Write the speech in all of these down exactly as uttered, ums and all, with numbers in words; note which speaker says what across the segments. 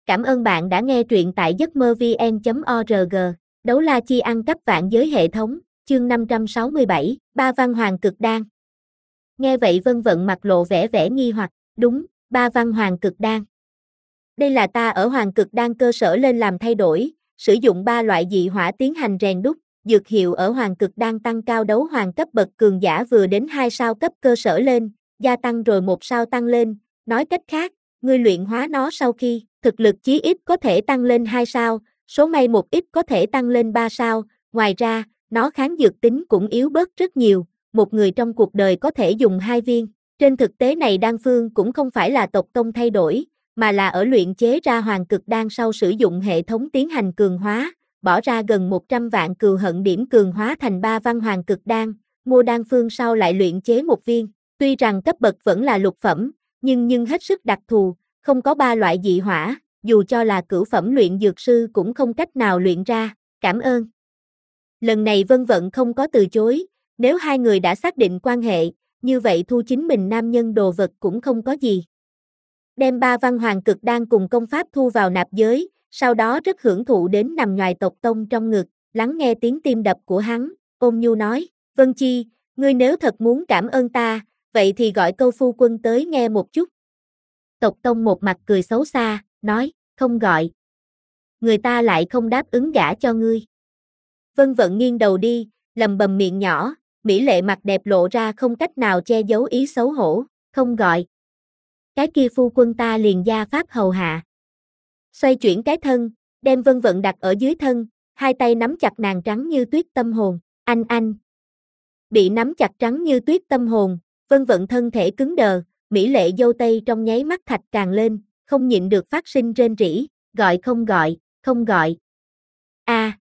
Speaker 1: Cảm ơn bạn đã nghe truyện tại giấc mơ vn chấm org. Đấu la chi ăn cắp vạn giới hệ thống, chương năm trăm sáu mươi bảy, ba văn hoàng cực đan. Nghe vậy Vân Vận mặt lộ vẻ vẻ nghi hoặc, đúng, ba văn hoàng cực đan. Đây là ta ở hoàng cực đan cơ sở lên làm thay đổi, sử dụng ba loại dị hỏa tiến hành rèn đúc, dược hiệu ở hoàng cực đan tăng cao đấu hoàng cấp bậc cường giả vừa đến hai sao cấp cơ sở lên, gia tăng rồi một sao tăng lên, nói cách khác, ngươi luyện hóa nó sau khi, thực lực chí ít có thể tăng lên hai sao, số may một ít có thể tăng lên ba sao, ngoài ra, nó kháng dược tính cũng yếu bớt rất nhiều, một người trong cuộc đời có thể dùng hai viên. Trên thực tế này đan phương cũng không phải là tộc tông thay đổi, mà là ở luyện chế ra hoàng cực đan sau sử dụng hệ thống tiến hành cường hóa, bỏ ra gần một trăm vạn cừu hận điểm cường hóa thành ba văn hoàng cực đan, mua đan phương sau lại luyện chế một viên. Tuy rằng cấp bậc vẫn là lục phẩm, nhưng nhưng hết sức đặc thù, không có ba loại dị hỏa, dù cho là cửu phẩm luyện dược sư cũng không cách nào luyện ra, cảm ơn. Lần này Vân Vận không có từ chối, nếu hai người đã xác định quan hệ, như vậy thu chính mình nam nhân đồ vật cũng không có gì. Đem ba văn hoàng cực đan cùng công pháp thu vào nạp giới, sau đó rất hưởng thụ đến nằm nhoài tộc tông trong ngực, lắng nghe tiếng tim đập của hắn, ôn nhu nói, Vân Chi, ngươi nếu thật muốn cảm ơn ta, vậy thì gọi câu phu quân tới nghe một chút. Tộc tông một mặt cười xấu xa, nói, không gọi. Người ta lại không đáp ứng gả cho ngươi. Vân Vận nghiêng đầu đi, lầm bầm miệng nhỏ, mỹ lệ mặt đẹp lộ ra không cách nào che giấu ý xấu hổ, không gọi. Cái kia phu quân ta liền gia pháp hầu hạ. Xoay chuyển cái thân, đem Vân Vận đặt ở dưới thân, hai tay nắm chặt nàng trắng như tuyết tâm hồn, anh anh. Bị nắm chặt trắng như tuyết tâm hồn, Vân Vận thân thể cứng đờ, mỹ lệ dâu tây trong nháy mắt thạch càng lên, không nhịn được phát sinh rên rỉ, gọi không gọi, không gọi. A, à,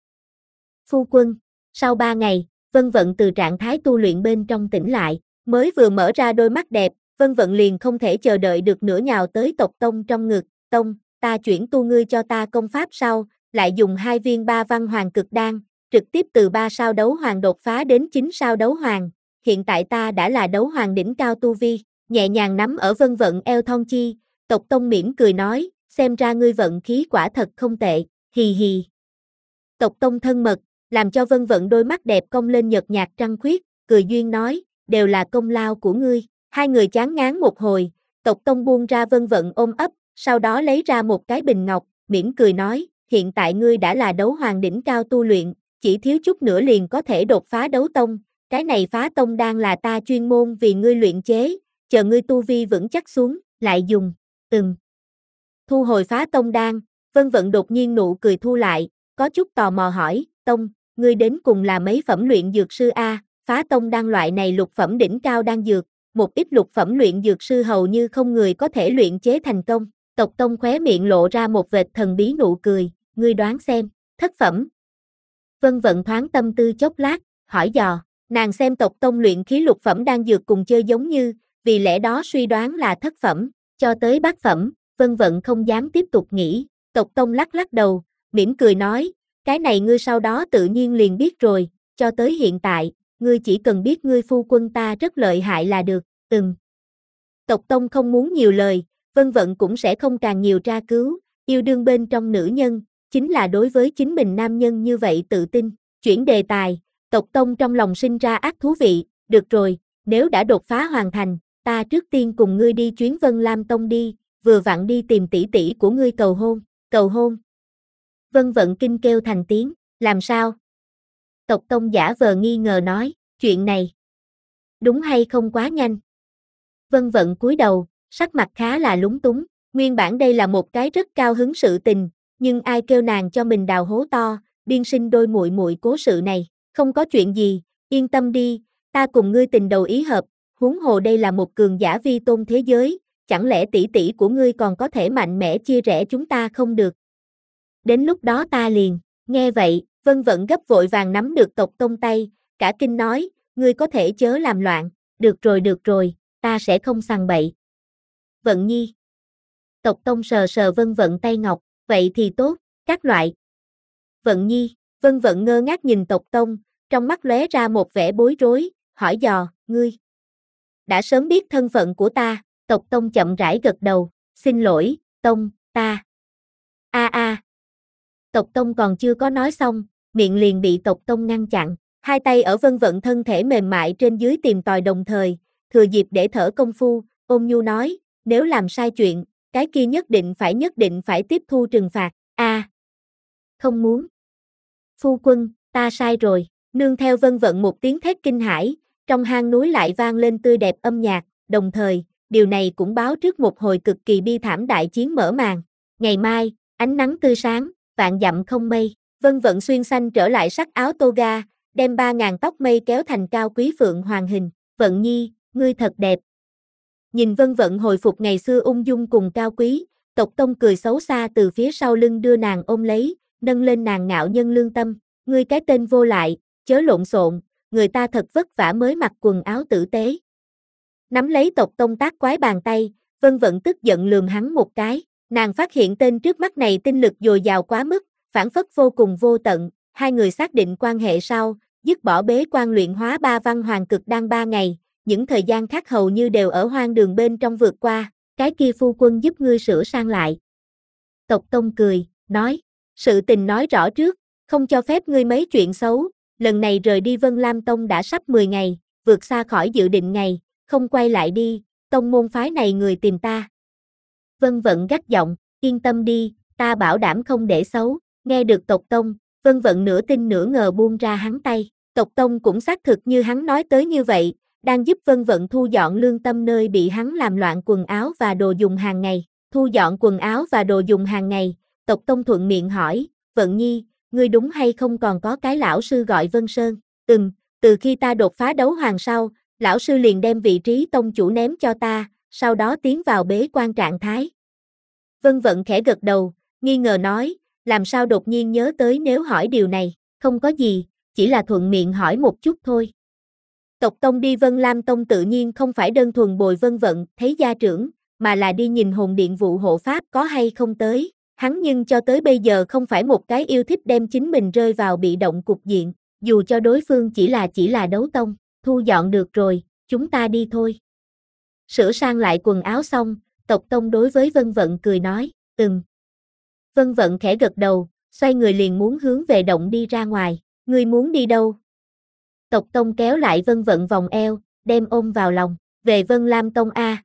Speaker 1: phu quân, sau ba ngày, Vân Vận từ trạng thái tu luyện bên trong tỉnh lại, mới vừa mở ra đôi mắt đẹp, Vân Vận liền không thể chờ đợi được nữa nhào tới tộc tông trong ngực, tông, ta chuyển tu ngươi cho ta công pháp sau, lại dùng hai viên ba văn hoàng cực đan, trực tiếp từ ba sao đấu hoàng đột phá đến chín sao đấu hoàng, hiện tại ta đã là đấu hoàng đỉnh cao tu vi, nhẹ nhàng nắm ở Vân Vận eo thon chi, tộc tông mỉm cười nói, xem ra ngươi vận khí quả thật không tệ, hì hì. Tộc tông thân mật, làm cho Vân Vận đôi mắt đẹp cong lên nhợt nhạt trăng khuyết, cười duyên nói, đều là công lao của ngươi. Hai người chán ngán một hồi, tộc tông buông ra Vân Vận ôm ấp, sau đó lấy ra một cái bình ngọc, mỉm cười nói, hiện tại ngươi đã là đấu hoàng đỉnh cao tu luyện, chỉ thiếu chút nữa liền có thể đột phá đấu tông, cái này phá tông đan là ta chuyên môn vì ngươi luyện chế, chờ ngươi tu vi vững chắc xuống, lại dùng, từng. Thu hồi phá tông đan, Vân Vận đột nhiên nụ cười thu lại, có chút tò mò hỏi, tông, ngươi đến cùng là mấy phẩm luyện dược sư A, phá tông đan loại này lục phẩm đỉnh cao đan dược, một ít lục phẩm luyện dược sư hầu như không người có thể luyện chế thành công, tộc tông khóe miệng lộ ra một vệt thần bí nụ cười, ngươi đoán xem, thất phẩm. Vân Vận thoáng tâm tư chốc lát, hỏi dò, nàng xem tộc tông luyện khí lục phẩm đan dược cùng chơi giống như, vì lẽ đó suy đoán là thất phẩm, cho tới bát phẩm, Vân Vận không dám tiếp tục nghĩ, tộc tông lắc lắc đầu, mỉm cười nói, cái này ngươi sau đó tự nhiên liền biết rồi, cho tới hiện tại, ngươi chỉ cần biết ngươi phu quân ta rất lợi hại là được, ừm. Tộc tông không muốn nhiều lời, Vân Vận cũng sẽ không càng nhiều tra cứu, yêu đương bên trong nữ nhân, chính là đối với chính mình nam nhân như vậy tự tin, chuyển đề tài, tộc tông trong lòng sinh ra ác thú vị, được rồi, nếu đã đột phá hoàn thành, ta trước tiên cùng ngươi đi chuyến Vân Lam Tông đi, vừa vặn đi tìm tỷ tỷ của ngươi cầu hôn, cầu hôn. Vân Vận kinh kêu thành tiếng, làm sao? Tộc tông giả vờ nghi ngờ nói, chuyện này, đúng hay không quá nhanh? Vân Vận cúi đầu, sắc mặt khá là lúng túng, nguyên bản đây là một cái rất cao hứng sự tình, nhưng ai kêu nàng cho mình đào hố to, biên sinh đôi muội muội cố sự này, không có chuyện gì, yên tâm đi, ta cùng ngươi tình đầu ý hợp, huống hồ đây là một cường giả vi tôn thế giới, chẳng lẽ tỷ tỷ của ngươi còn có thể mạnh mẽ chia rẽ chúng ta không được? Đến lúc đó ta liền, nghe vậy, Vân Vận gấp vội vàng nắm được tộc tông tay, cả kinh nói, ngươi có thể chớ làm loạn, được rồi được rồi, ta sẽ không sằng bậy. Vận Nhi. Tộc tông sờ sờ Vân Vận tay ngọc, vậy thì tốt, các loại. Vận Nhi, Vân Vận ngơ ngác nhìn tộc tông, trong mắt lóe ra một vẻ bối rối, hỏi dò, ngươi đã sớm biết thân phận của ta, tộc tông chậm rãi gật đầu, xin lỗi, tông, ta Tộc Tông còn chưa có nói xong, miệng liền bị Tộc Tông ngăn chặn, hai tay ở Vân Vận thân thể mềm mại trên dưới tìm tòi đồng thời, thừa dịp để thở công phu, ôn nhu nói, nếu làm sai chuyện, cái kia nhất định phải nhất định phải tiếp thu trừng phạt, a à, không muốn. Phu quân, ta sai rồi, nương theo Vân Vận một tiếng thét kinh hãi, trong hang núi lại vang lên tươi đẹp âm nhạc, đồng thời, điều này cũng báo trước một hồi cực kỳ bi thảm đại chiến mở màn. Ngày mai, ánh nắng tươi sáng, vạn dặm không mây, Vân Vận xuyên xanh trở lại sắc áo toga, đem ba ngàn tóc mây kéo thành cao quý phượng hoàng hình, Vận Nhi, ngươi thật đẹp. Nhìn Vân Vận hồi phục ngày xưa ung dung cùng cao quý, Tộc Tông cười xấu xa từ phía sau lưng đưa nàng ôm lấy, nâng lên nàng ngạo nhân lương tâm, ngươi cái tên vô lại, chớ lộn xộn, người ta thật vất vả mới mặc quần áo tử tế. Nắm lấy Tộc Tông tác quái bàn tay, Vân Vận tức giận lườm hắn một cái, nàng phát hiện tên trước mắt này tinh lực dồi dào quá mức, phản phất vô cùng vô tận, hai người xác định quan hệ sau, dứt bỏ bế quan luyện hóa ba văn hoàng cực đan ba ngày, những thời gian khác hầu như đều ở hoang đường bên trong vượt qua, cái kia phu quân giúp ngươi sửa sang lại. Tộc Tông cười, nói, sự tình nói rõ trước, không cho phép ngươi mấy chuyện xấu, lần này rời đi Vân Lam Tông đã sắp mười ngày, vượt xa khỏi dự định ngày, không quay lại đi, tông môn phái này người tìm ta. Vân Vận gắt giọng, yên tâm đi, ta bảo đảm không để xấu, nghe được Tộc Tông, Vân Vận nửa tin nửa ngờ buông ra hắn tay, Tộc Tông cũng xác thực như hắn nói tới như vậy, đang giúp Vân Vận thu dọn lương tâm nơi bị hắn làm loạn quần áo và đồ dùng hàng ngày, thu dọn quần áo và đồ dùng hàng ngày, Tộc Tông thuận miệng hỏi, Vận Nhi, ngươi đúng hay không còn có cái lão sư gọi Vân Sơn, ừm, từ khi ta đột phá đấu hoàng sau, lão sư liền đem vị trí tông chủ ném cho ta, sau đó tiến vào bế quan trạng thái. Vân Vận khẽ gật đầu, nghi ngờ nói, làm sao đột nhiên nhớ tới nếu hỏi điều này, không có gì, chỉ là thuận miệng hỏi một chút thôi. Tộc Tông đi Vân Lam Tông tự nhiên không phải đơn thuần bồi Vân Vận, thấy gia trưởng, mà là đi nhìn hồn điện vụ hộ pháp có hay không tới. Hắn nhưng cho tới bây giờ không phải một cái yêu thích đem chính mình rơi vào bị động cục diện, dù cho đối phương chỉ là chỉ là đấu tông, thu dọn được rồi, chúng ta đi thôi. Sửa sang lại quần áo xong, Tộc Tông đối với Vân Vận cười nói, ừm. Vân Vận khẽ gật đầu, xoay người liền muốn hướng về động đi ra ngoài, ngươi muốn đi đâu? Tộc Tông kéo lại Vân Vận vòng eo, đem ôm vào lòng, về Vân Lam Tông A.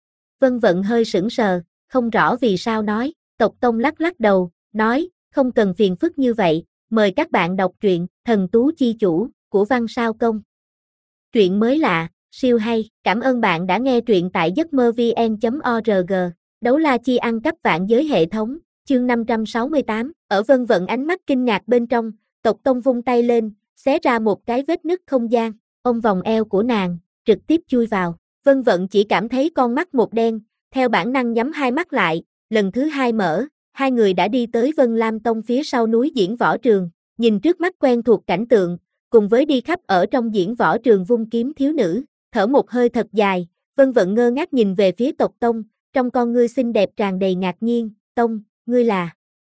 Speaker 1: Vân Vận hơi sững sờ, không rõ vì sao nói, Tộc Tông lắc lắc đầu, nói, không cần phiền phức như vậy, mời các bạn đọc truyện, Thần Tú Chi Chủ, của Văn Sao Công. Truyện mới lạ, siêu hay, cảm ơn bạn đã nghe truyện tại giấc mơ vn chấm org, đấu la chi ăn cắp vạn giới hệ thống, chương năm trăm sáu mươi tám, ở Vân Vận ánh mắt kinh ngạc bên trong, Tộc Tông vung tay lên, xé ra một cái vết nứt không gian, ôm vòng eo của nàng, trực tiếp chui vào, Vân Vận chỉ cảm thấy con mắt một đen, theo bản năng nhắm hai mắt lại, lần thứ hai mở, hai người đã đi tới Vân Lam Tông phía sau núi diễn võ trường, nhìn trước mắt quen thuộc cảnh tượng, cùng với đi khắp ở trong diễn võ trường vung kiếm thiếu nữ, thở một hơi thật dài, Vân Vận ngơ ngác nhìn về phía Tộc Tông, trong con ngươi xinh đẹp tràn đầy ngạc nhiên, Tông, ngươi là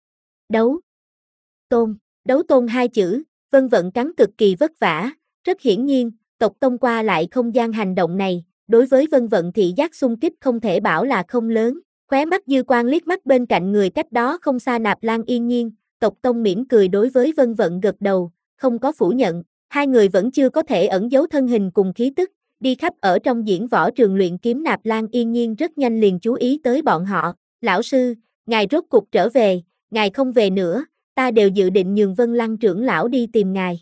Speaker 1: đấu tôn, đấu tôn hai chữ, Vân Vận cắn cực kỳ vất vả, rất hiển nhiên, Tộc Tông qua lại không gian hành động này, đối với Vân Vận thị giác xung kích không thể bảo là không lớn, khóe mắt dư quang liếc mắt bên cạnh người cách đó không xa Nạp Lan Yên Nhiên, Tộc Tông mỉm cười đối với Vân Vận gật đầu, không có phủ nhận, hai người vẫn chưa có thể ẩn giấu thân hình cùng khí tức, đi khắp ở trong diễn võ trường luyện kiếm Nạp Lan Yên Nhiên rất nhanh liền chú ý tới bọn họ, lão sư, ngài rốt cục trở về, ngài không về nữa, ta đều dự định nhường Vân Lăng trưởng lão đi tìm ngài.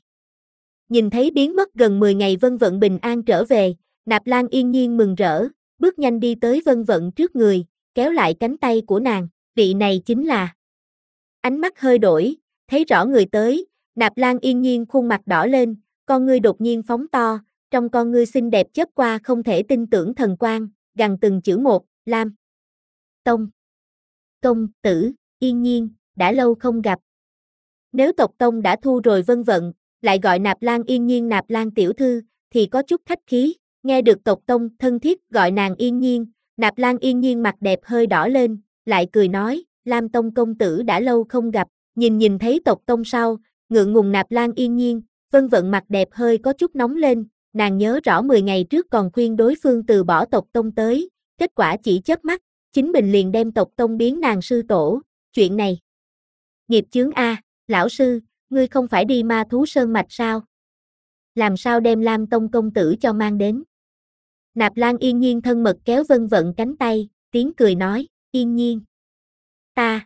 Speaker 1: Nhìn thấy biến mất gần mười ngày Vân Vận bình an trở về, Nạp Lan Yên Nhiên mừng rỡ, bước nhanh đi tới Vân Vận trước người, kéo lại cánh tay của nàng, vị này chính là. Ánh mắt hơi đổi, thấy rõ người tới, Nạp Lan Yên Nhiên khuôn mặt đỏ lên, con ngươi đột nhiên phóng to, trong con ngươi xinh đẹp chớp qua không thể tin tưởng thần quang, gằn từng chữ một, Lam Tông công tử, Yên Nhiên, đã lâu không gặp. Nếu Tộc Tông đã thu rồi Vân Vận, lại gọi Nạp Lan Yên Nhiên Nạp Lan tiểu thư, thì có chút khách khí, nghe được Tộc Tông thân thiết gọi nàng Yên Nhiên, Nạp Lan Yên Nhiên mặt đẹp hơi đỏ lên, lại cười nói, Lam Tông công tử đã lâu không gặp, nhìn nhìn thấy Tộc Tông sau, ngượng ngùng Nạp Lan Yên Nhiên, Vân Vận mặt đẹp hơi có chút nóng lên, nàng nhớ rõ mười ngày trước còn khuyên đối phương từ bỏ Tộc Tông tới, kết quả chỉ chớp mắt, chính mình liền đem Tộc Tông biến nàng sư tổ, chuyện này. nghiệp chướng a, lão sư, ngươi không phải đi ma thú sơn mạch sao? Làm sao đem Lam Tông công tử cho mang đến? Nạp Lan Yên Nhiên thân mật kéo Vân Vận cánh tay, tiếng cười nói, Yên Nhiên. Ta.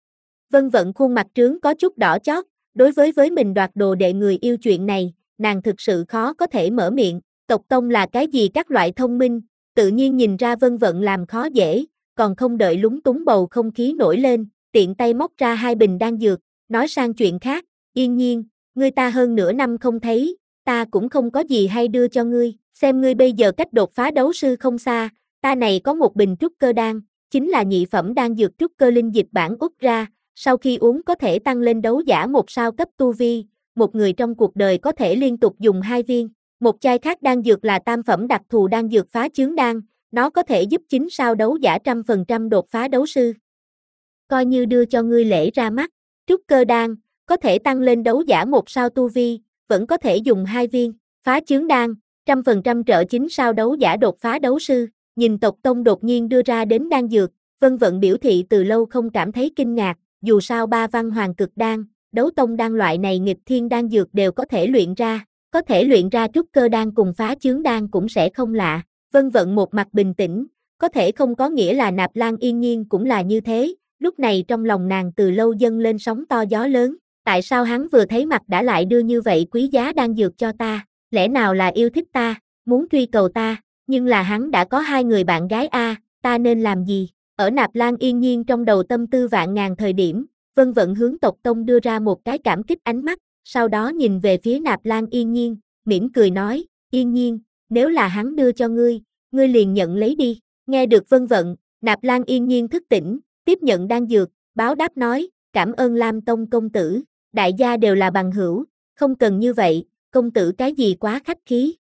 Speaker 1: Vân Vận khuôn mặt trướng có chút đỏ chót, đối với với mình đoạt đồ đệ người yêu chuyện này, nàng thực sự khó có thể mở miệng, tộc tông là cái gì các loại thông minh, tự nhiên nhìn ra Vân Vận làm khó dễ, còn không đợi lúng túng bầu không khí nổi lên, tiện tay móc ra hai bình đan dược, nói sang chuyện khác, Yên Nhiên, ngươi ta hơn nửa năm không thấy, ta cũng không có gì hay đưa cho ngươi, xem ngươi bây giờ cách đột phá đấu sư không xa, ta này có một bình trúc cơ đan, chính là nhị phẩm đan dược trúc cơ linh dịch bản út ra, sau khi uống có thể tăng lên đấu giả một sao cấp tu vi, một người trong cuộc đời có thể liên tục dùng hai viên, một chai khác đan dược là tam phẩm đặc thù đan dược phá chướng đan, nó có thể giúp chín sao đấu giả trăm phần trăm đột phá đấu sư. Coi như đưa cho ngươi lễ ra mắt, trúc cơ đan, có thể tăng lên đấu giả một sao tu vi, vẫn có thể dùng hai viên, phá chướng đan, trăm phần trăm trợ chín sao đấu giả đột phá đấu sư, nhìn tộc tông đột nhiên đưa ra đến đan dược, Vân Vận biểu thị từ lâu không cảm thấy kinh ngạc, dù sao ba văn hoàng cực đan, đấu tông đan loại này nghịch thiên đan dược đều có thể luyện ra, có thể luyện ra trúc cơ đan cùng phá chướng đan cũng sẽ không lạ, Vân Vận một mặt bình tĩnh, có thể không có nghĩa là Nạp Lan Yên Nhiên cũng là như thế, lúc này trong lòng nàng từ lâu dâng lên sóng to gió lớn, tại sao hắn vừa thấy mặt đã lại đưa như vậy quý giá đan dược cho ta, lẽ nào là yêu thích ta, muốn truy cầu ta, nhưng là hắn đã có hai người bạn gái a, ta nên làm gì? Ở Nạp Lan Yên Nhiên trong đầu tâm tư vạn ngàn thời điểm, Vân Vận hướng tộc tông đưa ra một cái cảm kích ánh mắt, sau đó nhìn về phía Nạp Lan Yên Nhiên, mỉm cười nói, Yên Nhiên, nếu là hắn đưa cho ngươi, ngươi liền nhận lấy đi, nghe được Vân Vận, Nạp Lan Yên Nhiên thức tỉnh, tiếp nhận đan dược, báo đáp nói, cảm ơn Lam Tông công tử, đại gia đều là bằng hữu, không cần như vậy, công tử cái gì quá khách khí.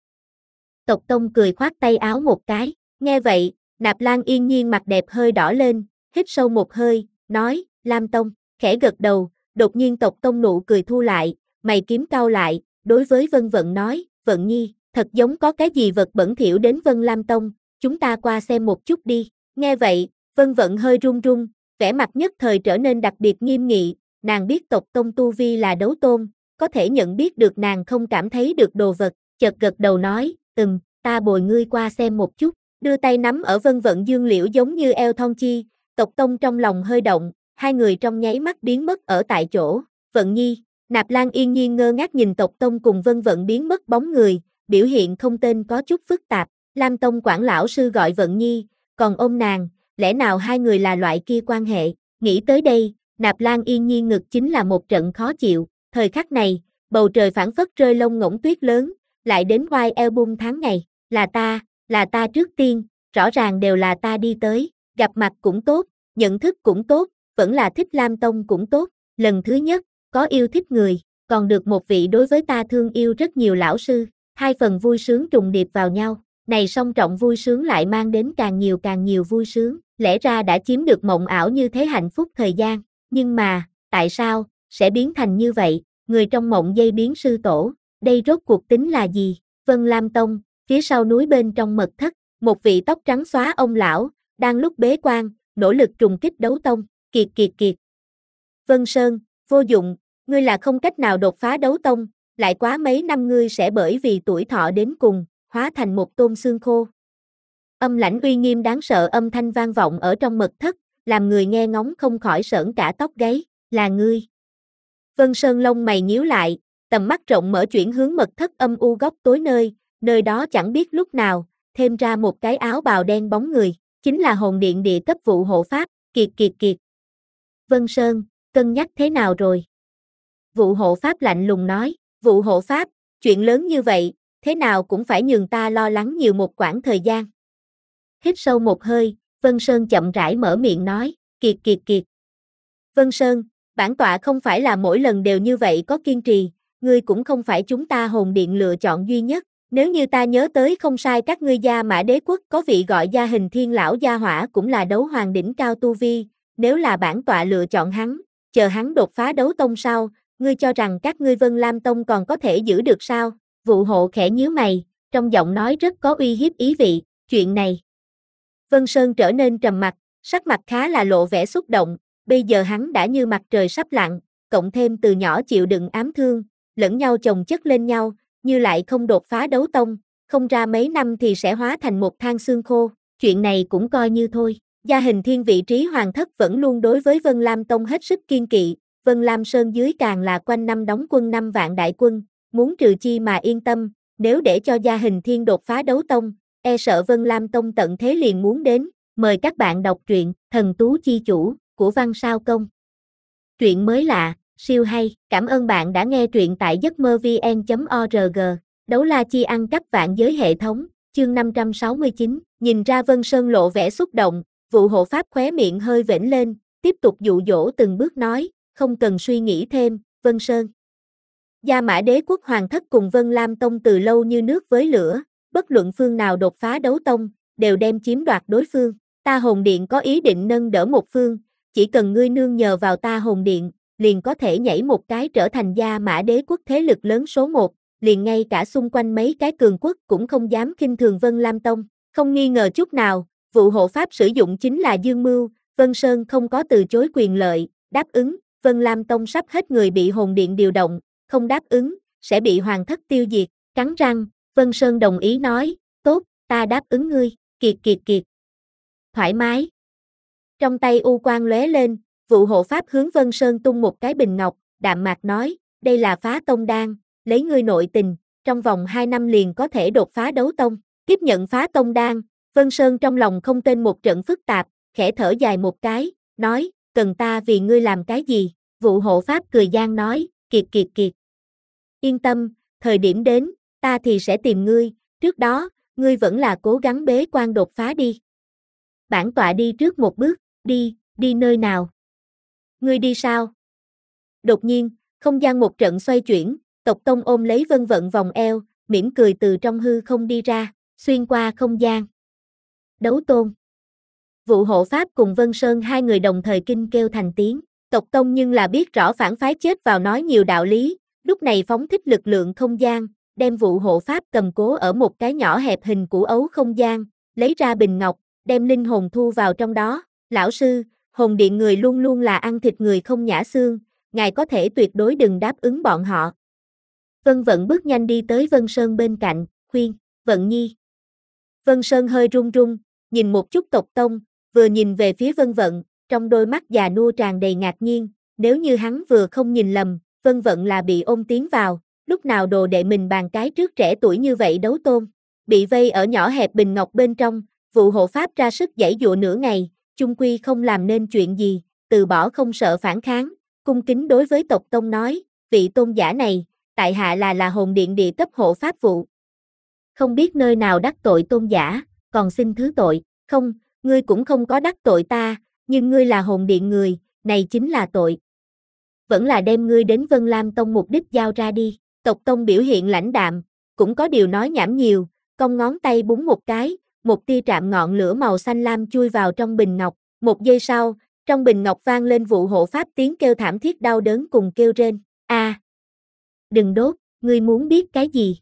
Speaker 1: Tộc tông cười khoát tay áo một cái, nghe vậy, Nạp Lan Yên Nhiên mặt đẹp hơi đỏ lên, hít sâu một hơi, nói, Lam Tông, khẽ gật đầu, đột nhiên tộc tông nụ cười thu lại, mày kiếm cau lại, đối với Vân Vận nói, Vận Nhi, thật giống có cái gì vật bẩn thỉu đến Vân Lam Tông, chúng ta qua xem một chút đi, nghe vậy, Vân Vận hơi run run, vẻ mặt nhất thời trở nên đặc biệt nghiêm nghị, nàng biết tộc tông tu vi là đấu tôn, có thể nhận biết được nàng không cảm thấy được đồ vật, chợt gật đầu nói, ừm, ta bồi ngươi qua xem một chút, đưa tay nắm ở Vân Vận dương liễu giống như eo thon chi, tộc tông trong lòng hơi động, hai người trong nháy mắt biến mất ở tại chỗ, Vận Nhi, Nạp Lan Yên Nhiên ngơ ngác nhìn tộc tông cùng Vân Vận biến mất bóng người, biểu hiện không tên có chút phức tạp, Lam Tông quản lão sư gọi Vận Nhi, còn ôm nàng, lẽ nào hai người là loại kia quan hệ, nghĩ tới đây, Nạp Lan Yên Nhiên ngực chính là một trận khó chịu, thời khắc này, bầu trời phảng phất rơi lông ngỗng tuyết lớn, lại đến oai eo bung tháng ngày, là ta, là ta trước tiên, rõ ràng đều là ta đi tới, gặp mặt cũng tốt, nhận thức cũng tốt, vẫn là thích Lam Tông cũng tốt, lần thứ nhất, có yêu thích người, còn được một vị đối với ta thương yêu rất nhiều lão sư, hai phần vui sướng trùng điệp vào nhau, này song trọng vui sướng lại mang đến càng nhiều càng nhiều vui sướng, lẽ ra đã chiếm được mộng ảo như thế hạnh phúc thời gian, nhưng mà, tại sao, sẽ biến thành như vậy, người trong mộng dây biến sư tổ, đây rốt cuộc tính là gì, Vân Lam Tông, phía sau núi bên trong mật thất, một vị tóc trắng xóa ông lão, đang lúc bế quan, nỗ lực trùng kích đấu tông, kiệt kiệt kiệt. Vân Sơn, vô dụng, ngươi là không cách nào đột phá đấu tông, lại quá mấy năm ngươi sẽ bởi vì tuổi thọ đến cùng, hóa thành một tôn xương khô. Âm lãnh uy nghiêm đáng sợ âm thanh vang vọng ở trong mật thất, làm người nghe ngóng không khỏi sởn cả tóc gáy, là ngươi. Vân Sơn lông mày nhíu lại, tầm mắt rộng mở chuyển hướng mật thất âm u góc tối nơi, nơi đó chẳng biết lúc nào, thêm ra một cái áo bào đen bóng người, chính là hồn điện địa cấp vụ hộ pháp, kiệt kiệt kiệt. Vân Sơn, cân nhắc thế nào rồi? Vụ hộ pháp lạnh lùng nói, vụ hộ pháp, chuyện lớn như vậy, thế nào cũng phải nhường ta lo lắng nhiều một quãng thời gian. Hít sâu một hơi, Vân Sơn chậm rãi mở miệng nói, kiệt kiệt kiệt. Vân Sơn, bản tọa không phải là mỗi lần đều như vậy có kiên trì, ngươi cũng không phải chúng ta hồn điện lựa chọn duy nhất, nếu như ta nhớ tới không sai các ngươi Gia Mã Đế quốc có vị gọi Gia Hình Thiên lão gia hỏa cũng là đấu hoàng đỉnh cao tu vi, nếu là bản tọa lựa chọn hắn, chờ hắn đột phá đấu tông sau, ngươi cho rằng các ngươi Vân Lam Tông còn có thể giữ được sao? Vụ hộ khẽ nhíu mày, trong giọng nói rất có uy hiếp ý vị, chuyện này. Vân Sơn trở nên trầm mặc, sắc mặt khá là lộ vẻ xúc động, bây giờ hắn đã như mặt trời sắp lặn, cộng thêm từ nhỏ chịu đựng ám thương, lẫn nhau chồng chất lên nhau, như lại không đột phá đấu tông, không ra mấy năm thì sẽ hóa thành một than xương khô, chuyện này cũng coi như thôi. Gia Hình Thiên vị trí hoàng thất vẫn luôn đối với Vân Lam Tông hết sức kiên kỵ, Vân Lam Sơn dưới càng là quanh năm đóng quân năm vạn đại quân, muốn trừ chi mà yên tâm, nếu để cho Gia Hình Thiên đột phá đấu tông, e sợ Vân Lam Tông tận thế liền muốn đến. Mời các bạn đọc truyện Thần Tú Chi Chủ của Văn Sao Công. Truyện mới lạ, siêu hay, cảm ơn bạn đã nghe truyện tại giấc mơ vê en chấm org. Đấu la chi ăn cắp vạn giới hệ thống, chương năm trăm sáu mươi chín, nhìn ra Vân Sơn lộ vẻ xúc động, Vụ hộ pháp khóe miệng hơi vểnh lên, tiếp tục dụ dỗ từng bước nói, không cần suy nghĩ thêm, Vân Sơn. Gia Mã Đế quốc hoàng thất cùng Vân Lam Tông từ lâu như nước với lửa, bất luận phương nào đột phá đấu tông, đều đem chiếm đoạt đối phương. Ta Hồn Điện có ý định nâng đỡ một phương, chỉ cần ngươi nương nhờ vào ta Hồn Điện, liền có thể nhảy một cái trở thành Gia Mã Đế quốc thế lực lớn số một, liền ngay cả xung quanh mấy cái cường quốc cũng không dám khinh thường Vân Lam Tông. Không nghi ngờ chút nào, vụ hộ pháp sử dụng chính là Dương Mưu, Vân Sơn không có từ chối quyền lợi, đáp ứng, Vân Lam Tông sắp hết người bị Hồn Điện điều động, không đáp ứng, sẽ bị hoàng thất tiêu diệt, cắn răng, Vân Sơn đồng ý nói, tốt, ta đáp ứng ngươi, kiệt kiệt kiệt. Thoải mái. Trong tay u quang lóe lên, vụ hộ pháp hướng Vân Sơn tung một cái bình ngọc, đạm mạc nói, đây là phá tông đan, lấy ngươi nội tình, trong vòng hai năm liền có thể đột phá đấu tông. Tiếp nhận phá tông đan, Vân Sơn trong lòng không tên một trận phức tạp, khẽ thở dài một cái, nói, cần ta vì ngươi làm cái gì? Vụ hộ pháp cười gian nói, kiệt kiệt kiệt. Yên tâm, thời điểm đến, ta thì sẽ tìm ngươi, trước đó, ngươi vẫn là cố gắng bế quan đột phá đi. Bản tọa đi trước một bước, đi, đi nơi nào? Ngươi đi sao? Đột nhiên, không gian một trận xoay chuyển, Tộc Tông ôm lấy Vân Vận vòng eo, mỉm cười từ trong hư không đi ra, xuyên qua không gian. Đấu tôn. Vụ hộ pháp cùng Vân Sơn hai người đồng thời kinh kêu thành tiếng, Tộc Tông nhưng là biết rõ phản phái chết vào nói nhiều đạo lý, lúc này phóng thích lực lượng không gian, đem vụ hộ pháp cầm cố ở một cái nhỏ hẹp hình củ ấu không gian, lấy ra bình ngọc, đem linh hồn thu vào trong đó. Lão sư, Hồn Điện người luôn luôn là ăn thịt người không nhả xương, ngài có thể tuyệt đối đừng đáp ứng bọn họ. Vân Vận bước nhanh đi tới Vân Sơn bên cạnh, khuyên, Vận Nhi. Vân Sơn hơi run run, nhìn một chút Tộc Tông, vừa nhìn về phía Vân Vận, trong đôi mắt già nua tràn đầy ngạc nhiên, nếu như hắn vừa không nhìn lầm, Vân Vận là bị ôm tiến vào, lúc nào đồ đệ mình bàn cái trước trẻ tuổi như vậy đấu tôn, bị vây ở nhỏ hẹp bình ngọc bên trong, vụ hộ pháp ra sức giãy dụa nửa ngày, chung quy không làm nên chuyện gì, từ bỏ không sợ phản kháng, cung kính đối với Tộc Tông nói, vị tôn giả này, tại hạ là là Hồn Điện địa cấp hộ pháp vụ. Không biết nơi nào đắc tội tôn giả, còn xin thứ tội, không, ngươi cũng không có đắc tội ta, nhưng ngươi là Hồn Điện người, này chính là tội. Vẫn là đem ngươi đến Vân Lam Tông mục đích giao ra đi. Tộc Tông biểu hiện lãnh đạm, cũng có điều nói nhảm nhiều, cong ngón tay búng một cái, một tia trạm ngọn lửa màu xanh lam chui vào trong bình ngọc, một giây sau, trong bình ngọc vang lên vụ hộ pháp tiếng kêu thảm thiết đau đớn cùng kêu rên, a, à, đừng đốt, ngươi muốn biết cái gì?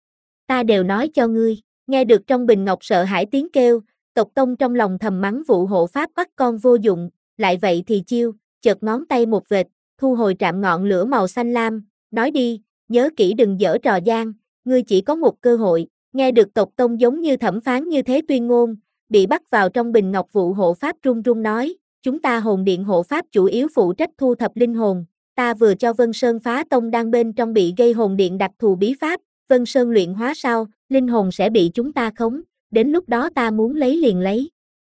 Speaker 1: Ta đều nói cho ngươi, nghe được trong bình ngọc sợ hãi tiếng kêu, Tộc Tông trong lòng thầm mắng vụ hộ pháp bắt con vô dụng, lại vậy thì chiêu, chợt ngón tay một vệt, thu hồi trạm ngọn lửa màu xanh lam, nói đi, nhớ kỹ đừng giở trò gian, ngươi chỉ có một cơ hội. Nghe được Tộc Tông giống như thẩm phán như thế tuyên ngôn, bị bắt vào trong bình ngọc vụ hộ pháp run run nói, chúng ta Hồn Điện hộ pháp chủ yếu phụ trách thu thập linh hồn, ta vừa cho Vân Sơn phá tông đang bên trong bị gây Hồn Điện đặc thù bí pháp, Vân Sơn luyện hóa sau, linh hồn sẽ bị chúng ta khống, đến lúc đó ta muốn lấy liền lấy.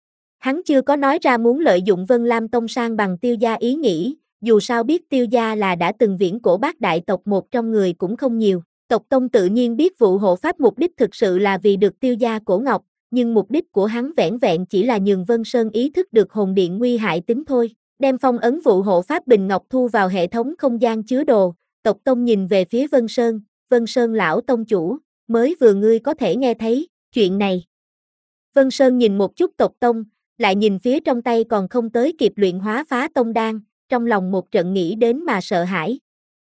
Speaker 1: Hắn chưa có nói ra muốn lợi dụng Vân Lam Tông sang bằng Tiêu gia ý nghĩ, dù sao biết Tiêu gia là đã từng viễn cổ bát đại tộc một trong người cũng không nhiều. Tộc Tông tự nhiên biết vụ hộ pháp mục đích thực sự là vì được Tiêu gia cổ ngọc, nhưng mục đích của hắn vẻn vẹn chỉ là nhường Vân Sơn ý thức được Hồn Điện nguy hại tính thôi. Đem phong ấn vụ hộ pháp bình ngọc thu vào hệ thống không gian chứa đồ, Tộc Tông nhìn về phía Vân Sơn, Vân Sơn lão tông chủ, mới vừa ngươi có thể nghe thấy, chuyện này. Vân Sơn nhìn một chút Tộc Tông, lại nhìn phía trong tay còn không tới kịp luyện hóa phá tông đan, trong lòng một trận nghĩ đến mà sợ hãi.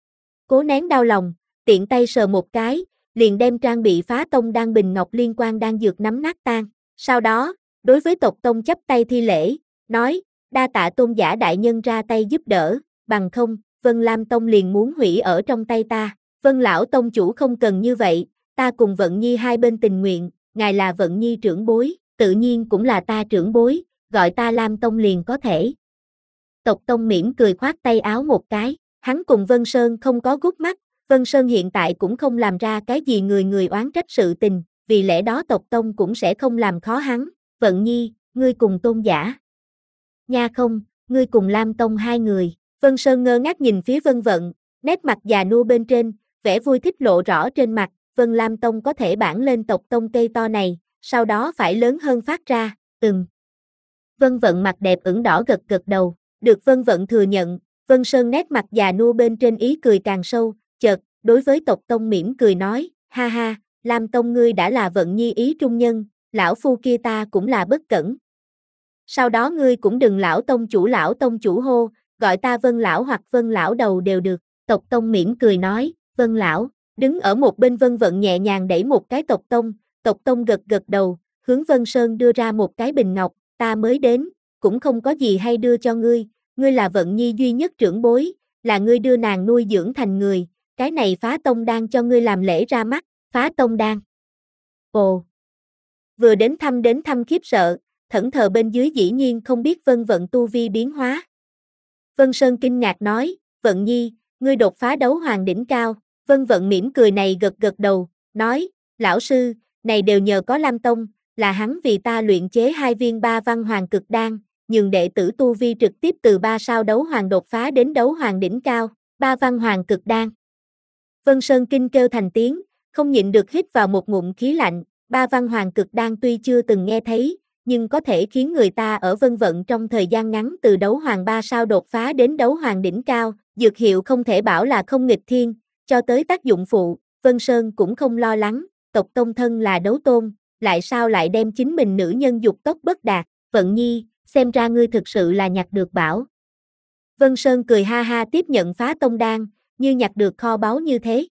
Speaker 1: Cố nén đau lòng, tiện tay sờ một cái, liền đem trang bị phá tông đan bình ngọc liên quan đan dược nắm nát tan. Sau đó, đối với Tộc Tông chắp tay thi lễ, nói, đa tạ tôn giả đại nhân ra tay giúp đỡ, bằng không, Vân Lam Tông liền muốn hủy ở trong tay ta. Vân lão tông chủ không cần như vậy, ta cùng Vận Nhi hai bên tình nguyện, ngài là Vận Nhi trưởng bối, tự nhiên cũng là ta trưởng bối, gọi ta Lam Tông liền có thể. Tộc Tông mỉm cười khoát tay áo một cái, hắn cùng Vân Sơn không có gút mắt, Vân Sơn hiện tại cũng không làm ra cái gì người người oán trách sự tình, vì lẽ đó Tộc Tông cũng sẽ không làm khó hắn. Vận Nhi, ngươi cùng Tôn giả. Nha không, ngươi cùng Lam Tông hai người. Vân Sơn ngơ ngác nhìn phía Vân Vận, nét mặt già nua bên trên, vẻ vui thích lộ rõ trên mặt. Vân Lam Tông có thể bản lên Tộc Tông cây to này, sau đó phải lớn hơn phát ra, ừm. Vân Vận mặt đẹp ửng đỏ gật gật đầu, được Vân Vận thừa nhận, Vân Sơn nét mặt già nua bên trên ý cười càng sâu, chợt, đối với Tộc Tông mỉm cười nói, ha ha, Lam Tông ngươi đã là Vận Nhi ý trung nhân, lão phu kia ta cũng là bất cẩn. Sau đó ngươi cũng đừng lão tông chủ lão tông chủ hô, gọi ta Vân lão hoặc Vân lão đầu đều được, Tộc Tông mỉm cười nói, Vân lão. Đứng ở một bên Vân Vận nhẹ nhàng đẩy một cái Tộc Tông, Tộc Tông gật gật đầu, hướng Vân Sơn đưa ra một cái bình ngọc, ta mới đến, cũng không có gì hay đưa cho ngươi, ngươi là Vận Nhi duy nhất trưởng bối, là ngươi đưa nàng nuôi dưỡng thành người, cái này Phá Tông Đan cho ngươi làm lễ ra mắt, Phá Tông Đan. Ồ! Vừa đến thăm đến thăm khiếp sợ, thẫn thờ bên dưới dĩ nhiên không biết Vân Vận tu vi biến hóa. Vân Sơn kinh ngạc nói, Vận Nhi, ngươi đột phá đấu hoàng đỉnh cao. Vân Vận mỉm cười này gật gật đầu, nói, lão sư, này đều nhờ có Lam Tông, là hắn vì ta luyện chế hai viên ba văn hoàng cực đan, nhường đệ tử tu vi trực tiếp từ ba sao đấu hoàng đột phá đến đấu hoàng đỉnh cao, ba văn hoàng cực đan. Vân Sơn kinh kêu thành tiếng, không nhịn được hít vào một ngụm khí lạnh, ba văn hoàng cực đan tuy chưa từng nghe thấy, nhưng có thể khiến người ta ở Vân Vận trong thời gian ngắn từ đấu hoàng ba sao đột phá đến đấu hoàng đỉnh cao, dược hiệu không thể bảo là không nghịch thiên. Cho tới tác dụng phụ, Vân Sơn cũng không lo lắng, Tộc Tông thân là đấu tôn, lại sao lại đem chính mình nữ nhân dục tốc bất đạt, Vận Nhi, xem ra ngươi thực sự là nhặt được bảo. Vân Sơn cười ha ha tiếp nhận Phá Tông Đan, như nhặt được kho báu như thế.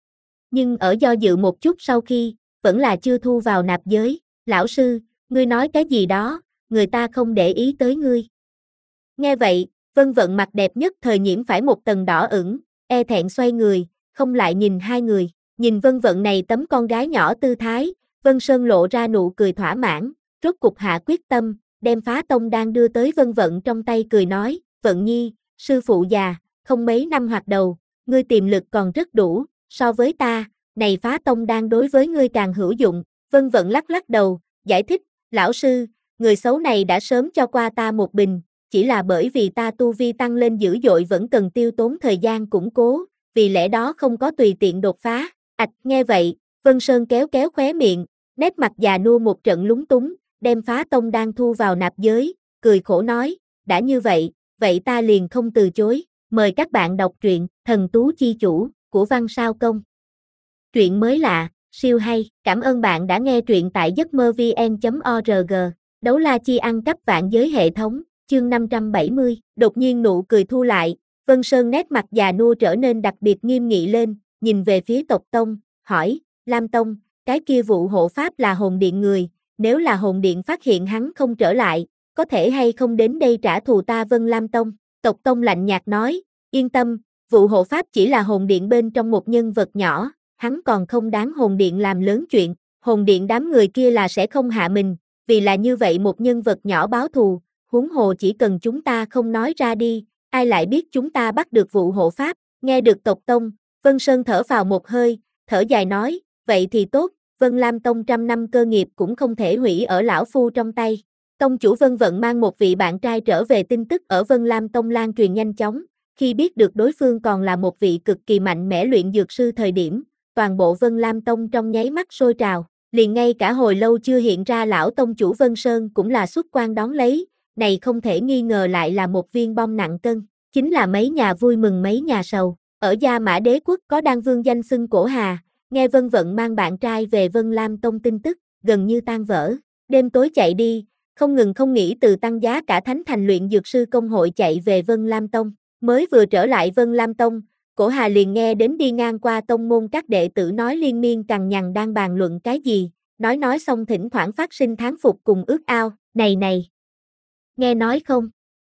Speaker 1: Nhưng ở do dự một chút sau khi, vẫn là chưa thu vào nạp giới, lão sư, ngươi nói cái gì đó, người ta không để ý tới ngươi. Nghe vậy, Vân Vận mặt đẹp nhất thời nhiễm phải một tầng đỏ ửng, e thẹn xoay người, không lại nhìn hai người, nhìn Vân Vận này tấm con gái nhỏ tư thái, Vân Sơn lộ ra nụ cười thỏa mãn, rốt cục hạ quyết tâm, đem Phá Tông Đan đưa tới Vân Vận trong tay cười nói, Vận Nhi, sư phụ già, không mấy năm hoạt đầu, ngươi tiềm lực còn rất đủ, so với ta, này Phá Tông Đan đối với ngươi càng hữu dụng, Vân Vận lắc lắc đầu, giải thích, lão sư, người xấu này đã sớm cho qua ta một bình, chỉ là bởi vì ta tu vi tăng lên dữ dội vẫn cần tiêu tốn thời gian củng cố, vì lẽ đó không có tùy tiện đột phá. Ảch, nghe vậy, Vân Sơn kéo kéo khóe miệng, nét mặt già nua một trận lúng túng, đem Phá Tông Đan thu vào nạp giới, cười khổ nói, đã như vậy, vậy ta liền không từ chối, mời các bạn đọc truyện, Thần Tú Chi Chủ, của Văn Sao Công. Truyện mới lạ, siêu hay, cảm ơn bạn đã nghe truyện tại giấc mơ vn chấm org, đấu la chi ăn cắp vạn giới hệ thống, chương năm trăm bảy mươi, đột nhiên nụ cười thu lại, Vân Sơn nét mặt già nua trở nên đặc biệt nghiêm nghị lên, nhìn về phía Tộc Tông, hỏi, Lam Tông, cái kia vụ hộ pháp là hồn điện người, nếu là hồn điện phát hiện hắn không trở lại, có thể hay không đến đây trả thù ta Vân Lam Tông? Tộc Tông lạnh nhạt nói, yên tâm, vụ hộ pháp chỉ là hồn điện bên trong một nhân vật nhỏ, hắn còn không đáng hồn điện làm lớn chuyện, hồn điện đám người kia là sẽ không hạ mình, vì là như vậy một nhân vật nhỏ báo thù, huống hồ chỉ cần chúng ta không nói ra đi, ai lại biết chúng ta bắt được vụ hộ pháp, nghe được Tộc Tông, Vân Sơn thở vào một hơi, thở dài nói, vậy thì tốt, Vân Lam Tông trăm năm cơ nghiệp cũng không thể hủy ở lão phu trong tay. Tông chủ Vân Vận mang một vị bạn trai trở về tin tức ở Vân Lam Tông lan truyền nhanh chóng, khi biết được đối phương còn là một vị cực kỳ mạnh mẽ luyện dược sư thời điểm, toàn bộ Vân Lam Tông trong nháy mắt sôi trào, liền ngay cả hồi lâu chưa hiện ra lão tông chủ Vân Sơn cũng là xuất quan đón lấy, này không thể nghi ngờ lại là một viên bom nặng cân, chính là mấy nhà vui mừng mấy nhà sầu. Ở Gia Mã Đế quốc có Đan Vương danh xưng Cổ Hà, nghe Vân Vận mang bạn trai về Vân Lam Tông tin tức, gần như tan vỡ, đêm tối chạy đi, không ngừng không nghĩ từ tăng giá cả Thánh Thành luyện dược sư công hội chạy về Vân Lam Tông, mới vừa trở lại Vân Lam Tông, Cổ Hà liền nghe đến đi ngang qua tông môn các đệ tử nói liên miên cằn nhằn đang bàn luận cái gì, nói nói xong thỉnh thoảng phát sinh thán phục cùng ước ao, này này, nghe nói không?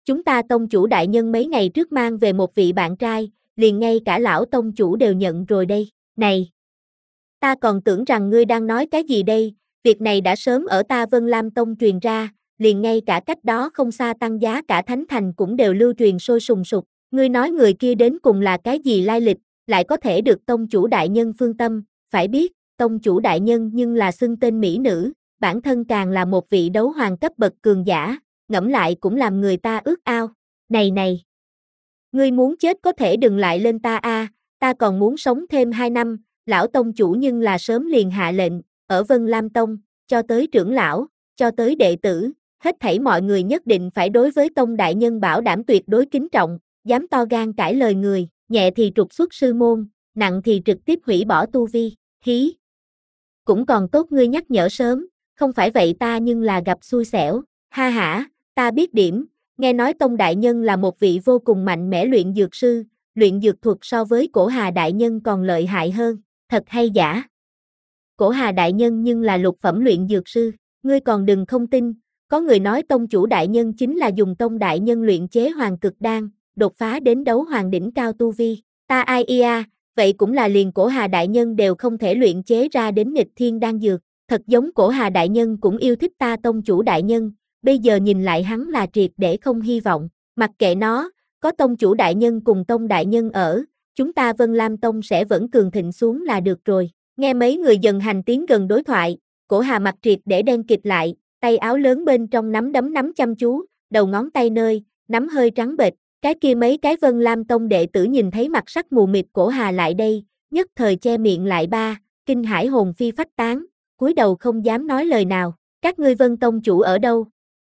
Speaker 1: chúng ta tông chủ đại nhân mấy ngày trước mang về một vị bạn trai, liền ngay cả lão tông chủ đều nhận rồi đây, này. Ta còn tưởng rằng ngươi đang nói cái gì đây, việc này đã sớm ở ta Vân Lam Tông truyền ra, liền ngay cả cách đó không xa tăng giá cả thánh thành cũng đều lưu truyền sôi sùng sục, ngươi nói người kia đến cùng là cái gì lai lịch, lại có thể được tông chủ đại nhân phương tâm, phải biết, tông chủ đại nhân nhưng là xưng tên mỹ nữ, bản thân càng là một vị đấu hoàng cấp bậc cường giả, ngẫm lại cũng làm người ta ước ao, này này. Ngươi muốn chết có thể đừng lại lên ta a, ta còn muốn sống thêm hai năm, lão tông chủ nhưng là sớm liền hạ lệnh, ở Vân Lam Tông, cho tới trưởng lão, cho tới đệ tử, hết thảy mọi người nhất định phải đối với tông đại nhân bảo đảm tuyệt đối kính trọng, dám to gan cãi lời người, nhẹ thì trục xuất sư môn, nặng thì trực tiếp hủy bỏ tu vi, hí. Cũng còn tốt ngươi nhắc nhở sớm, không phải vậy ta nhưng là gặp xui xẻo, ha hả, ta biết điểm, nghe nói tông đại nhân là một vị vô cùng mạnh mẽ luyện dược sư, luyện dược thuật so với cổ Hà đại nhân còn lợi hại hơn, thật hay giả? Cổ Hà đại nhân nhưng là lục phẩm luyện dược sư, ngươi còn đừng không tin, có người nói tông chủ đại nhân chính là dùng tông đại nhân luyện chế hoàng cực đan, đột phá đến đấu hoàng đỉnh cao tu vi, ta ai ia, vậy cũng là liền cổ Hà đại nhân đều không thể luyện chế ra đến nghịch thiên đan dược, thật giống cổ Hà đại nhân cũng yêu thích ta tông chủ đại nhân, bây giờ nhìn lại hắn là triệt để không hy vọng, mặc kệ nó, có tông chủ đại nhân cùng tông đại nhân ở, chúng ta Vân Lam Tông sẽ vẫn cường thịnh xuống là được rồi. Nghe mấy người dần hành tiến gần đối thoại, cổ Hà mặt triệt để đen kịt lại, tay áo lớn bên trong nắm đấm nắm chăm chú, đầu ngón tay nơi, nắm hơi trắng bệch, cái kia mấy cái Vân Lam Tông đệ tử nhìn thấy mặt sắc mù mịt cổ Hà lại đây, nhất thời che miệng lại ba, kinh hãi hồn phi phách tán, cúi đầu không dám nói lời nào, các ngươi Vân Tông chủ ở đâu?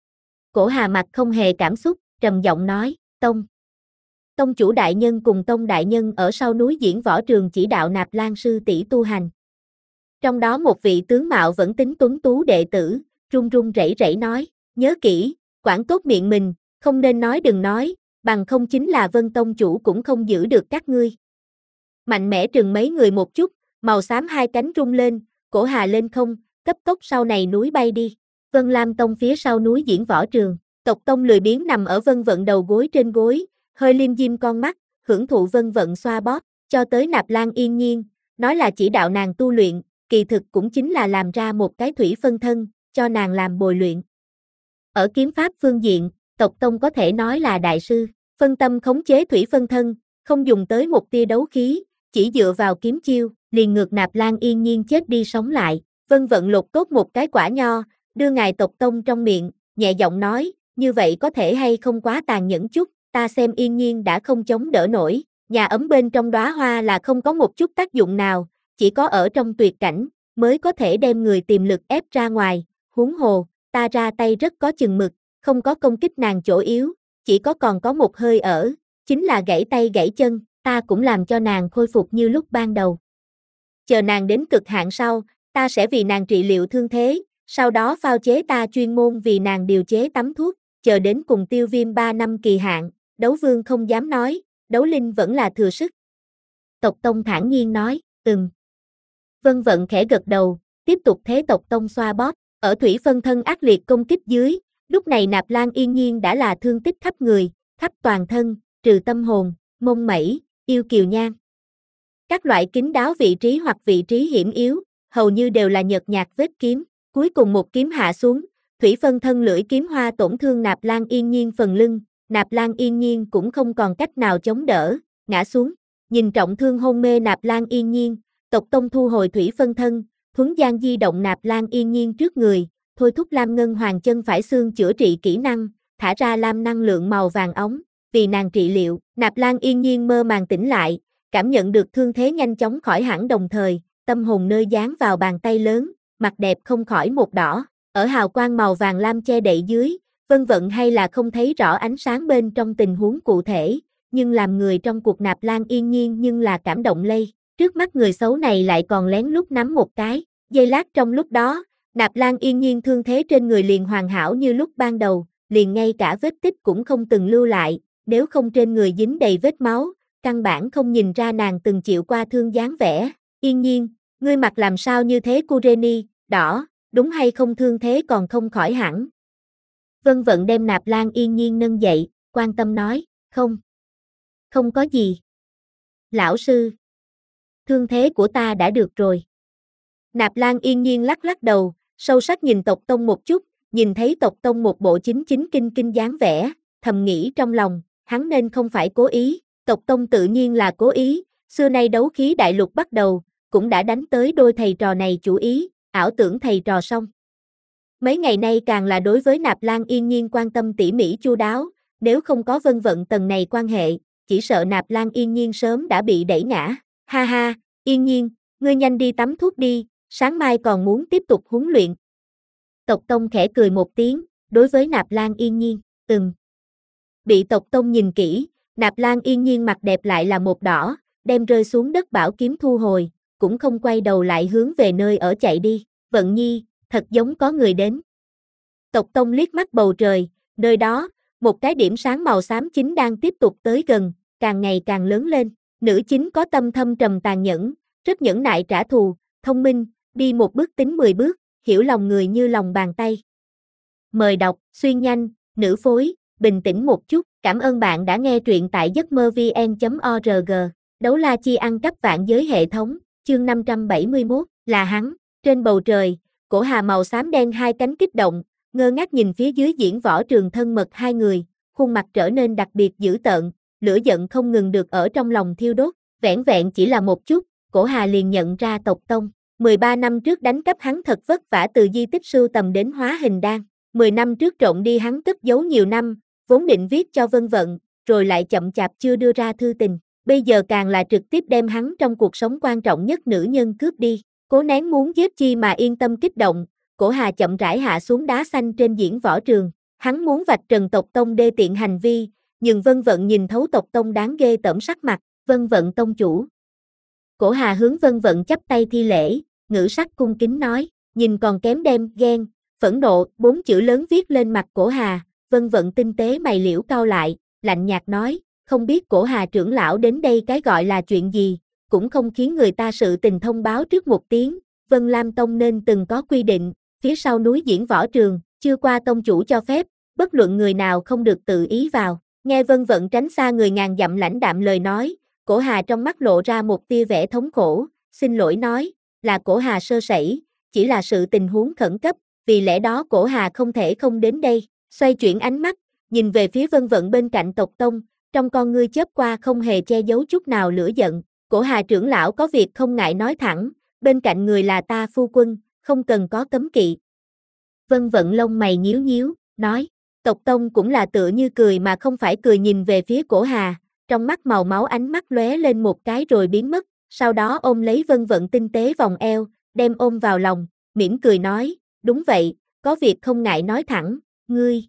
Speaker 1: Cổ Hà mặt không hề cảm xúc, trầm giọng nói, Tông. Tông chủ đại nhân cùng tông đại nhân ở sau núi diễn võ trường chỉ đạo Nạp Lan sư tỷ tu hành. Trong đó một vị tướng mạo vẫn tính tuấn tú đệ tử, run run rẩy rẩy nói, nhớ kỹ, quản tốt miệng mình, không nên nói đừng nói, bằng không chính là Vân Tông chủ cũng không giữ được các ngươi. Mạnh mẽ trừng mấy người một chút, màu xám hai cánh rung lên, cổ Hà lên không, cấp tốc sau này núi bay đi. Vân Lam Tông phía sau núi diễn võ trường, tộc tông lười biếng nằm ở Vân Vận đầu gối trên gối, hơi liêm diêm con mắt, hưởng thụ Vân Vận xoa bóp, cho tới Nạp Lan yên nhiên, nói là chỉ đạo nàng tu luyện, kỳ thực cũng chính là làm ra một cái thủy phân thân, cho nàng làm bồi luyện. Ở kiếm pháp phương diện, tộc tông có thể nói là đại sư, phân tâm khống chế thủy phân thân, không dùng tới một tia đấu khí, chỉ dựa vào kiếm chiêu, liền ngược Nạp Lan yên nhiên chết đi sống lại. Vân Vận lột tốt một cái quả nho, đưa ngài tộc tông trong miệng, nhẹ giọng nói, như vậy có thể hay không quá tàn nhẫn chút, ta xem yên nhiên đã không chống đỡ nổi, nhà ấm bên trong đóa hoa là không có một chút tác dụng nào, chỉ có ở trong tuyệt cảnh, mới có thể đem người tiềm lực ép ra ngoài, huống hồ, ta ra tay rất có chừng mực, không có công kích nàng chỗ yếu, chỉ có còn có một hơi ở, chính là gãy tay gãy chân, ta cũng làm cho nàng khôi phục như lúc ban đầu. Chờ nàng đến cực hạn sau, ta sẽ vì nàng trị liệu thương thế, sau đó phao chế ta chuyên môn vì nàng điều chế tắm thuốc, chờ đến cùng tiêu viêm ba năm kỳ hạn, đấu vương không dám nói, đấu linh vẫn là thừa sức. Tộc Tông thản nhiên nói, ừm. Vân Vận khẽ gật đầu, tiếp tục thế tộc Tông xoa bóp, ở thủy phân thân ác liệt công kích dưới, lúc này Nạp Lan yên nhiên đã là thương tích khắp người, khắp toàn thân, trừ tâm hồn, mông mẩy, yêu kiều nhan. Các loại kín đáo vị trí hoặc vị trí hiểm yếu, hầu như đều là nhợt nhạt vết kiếm, cuối cùng một kiếm hạ xuống, thủy phân thân lưỡi kiếm hoa tổn thương Nạp Lan yên nhiên phần lưng, Nạp Lan yên nhiên cũng không còn cách nào chống đỡ, ngã xuống, nhìn trọng thương hôn mê Nạp Lan yên nhiên, tộc Tông thu hồi thủy phân thân, thuấn gian di động Nạp Lan yên nhiên trước người, thôi thúc Lam Ngân Hoàng chân phải xương chữa trị kỹ năng, thả ra lam năng lượng màu vàng ống, vì nàng trị liệu, Nạp Lan yên nhiên mơ màng tỉnh lại, cảm nhận được thương thế nhanh chóng khỏi hẳn đồng thời, tâm hồn nơi dán vào bàn tay lớn, mặt đẹp không khỏi một đỏ, ở hào quang màu vàng lam che đậy dưới, Vân Vận hay là không thấy rõ ánh sáng bên trong tình huống cụ thể, nhưng làm người trong cuộc Nạp Lan yên nhiên nhưng là cảm động lây, trước mắt người xấu này lại còn lén lút nắm một cái, giây lát trong lúc đó, Nạp Lan yên nhiên thương thế trên người liền hoàn hảo như lúc ban đầu, liền ngay cả vết tích cũng không từng lưu lại, nếu không trên người dính đầy vết máu, căn bản không nhìn ra nàng từng chịu qua thương dáng vẻ. Yên nhiên, ngươi mặt làm sao như thế Kureni, đỏ, đúng hay không thương thế còn không khỏi hẳn. Vân Vận đem Nạp Lan yên nhiên nâng dậy, quan tâm nói, không. Không có gì. Lão sư. Thương thế của ta đã được rồi. Nạp Lan yên nhiên lắc lắc đầu, sâu sắc nhìn tộc tông một chút, nhìn thấy tộc tông một bộ chính chính kinh kinh dáng vẻ, thầm nghĩ trong lòng, hắn nên không phải cố ý, tộc tông tự nhiên là cố ý, xưa nay đấu khí đại lục bắt đầu, cũng đã đánh tới đôi thầy trò này chủ ý, ảo tưởng thầy trò xong. Mấy ngày nay càng là đối với Nạp Lan yên nhiên quan tâm tỉ mỉ chu đáo, nếu không có Vân Vận tầng này quan hệ, chỉ sợ Nạp Lan yên nhiên sớm đã bị đẩy ngã, ha ha, yên nhiên, ngươi nhanh đi tắm thuốc đi, sáng mai còn muốn tiếp tục huấn luyện. Tộc Tông khẽ cười một tiếng, đối với Nạp Lan yên nhiên, ừm. Bị Tộc Tông nhìn kỹ, Nạp Lan yên nhiên mặt đẹp lại là một đỏ, đem rơi xuống đất bảo kiếm thu hồi, cũng không quay đầu lại hướng về nơi ở chạy đi, Vận Nhi, thật giống có người đến. Tộc Tông liếc mắt bầu trời, nơi đó, một cái điểm sáng màu xám chính đang tiếp tục tới gần, càng ngày càng lớn lên, nữ chính có tâm thâm trầm tàn nhẫn, rất nhẫn nại trả thù, thông minh, đi một bước tính mười bước, hiểu lòng người như lòng bàn tay. Mời đọc, xuyên nhanh, nữ phối, bình tĩnh một chút, cảm ơn bạn đã nghe truyện tại giấc mơ vn chấm org, đấu la chi ăn cắp vạn giới hệ thống, chương năm trăm bảy mươi mốt, là hắn, trên bầu trời, cổ hà màu xám đen hai cánh kích động, ngơ ngác nhìn phía dưới diễn võ trường thân mật hai người, khuôn mặt trở nên đặc biệt dữ tợn, lửa giận không ngừng được ở trong lòng thiêu đốt, vẻn vẹn chỉ là một chút, cổ hà liền nhận ra Tộc Tông. mười ba năm trước đánh cắp hắn thật vất vả từ di tích sưu tầm đến hóa hình đan, mười năm trước trộn đi hắn cất giấu nhiều năm, vốn định viết cho Vân Vận, rồi lại chậm chạp chưa đưa ra thư tình, bây giờ càng là trực tiếp đem hắn trong cuộc sống quan trọng nhất nữ nhân cướp đi, cố nén muốn giết chi mà yên tâm kích động, cổ hà chậm rãi hạ xuống đá xanh trên diễn võ trường, hắn muốn vạch trần Tộc Tông đê tiện hành vi, nhưng Vân Vận nhìn thấu Tộc Tông đáng ghê tởm sắc mặt, Vân Vận tông chủ. Cổ hà hướng Vân Vận chắp tay thi lễ, ngữ sắc cung kính nói, nhìn còn kém đem, ghen, phẫn nộ, bốn chữ lớn viết lên mặt cổ hà, Vân Vận tinh tế mày liễu cau lại, lạnh nhạt nói, không biết cổ hà trưởng lão đến đây cái gọi là chuyện gì, cũng không khiến người ta sự tình thông báo trước một tiếng, Vân Lam Tông nên từng có quy định, phía sau núi diễn võ trường, chưa qua tông chủ cho phép, bất luận người nào không được tự ý vào, nghe Vân Vận tránh xa người ngàn dặm lãnh đạm lời nói, cổ hà trong mắt lộ ra một tia vẻ thống khổ, xin lỗi nói, là cổ hà sơ sẩy, chỉ là sự tình huống khẩn cấp, vì lẽ đó cổ hà không thể không đến đây, xoay chuyển ánh mắt, nhìn về phía Vân Vận bên cạnh Tộc Tông, trong con ngươi chớp qua không hề che giấu chút nào lửa giận, cổ hà trưởng lão có việc không ngại nói thẳng, bên cạnh người là ta phu quân, không cần có cấm kỵ. Vân Vận lông mày nhíu nhíu, nói, Tộc Tông cũng là tựa như cười mà không phải cười nhìn về phía cổ hà, trong mắt màu máu ánh mắt lóe lên một cái rồi biến mất, sau đó ôm lấy Vân Vận tinh tế vòng eo, đem ôm vào lòng, mỉm cười nói, đúng vậy, có việc không ngại nói thẳng, ngươi.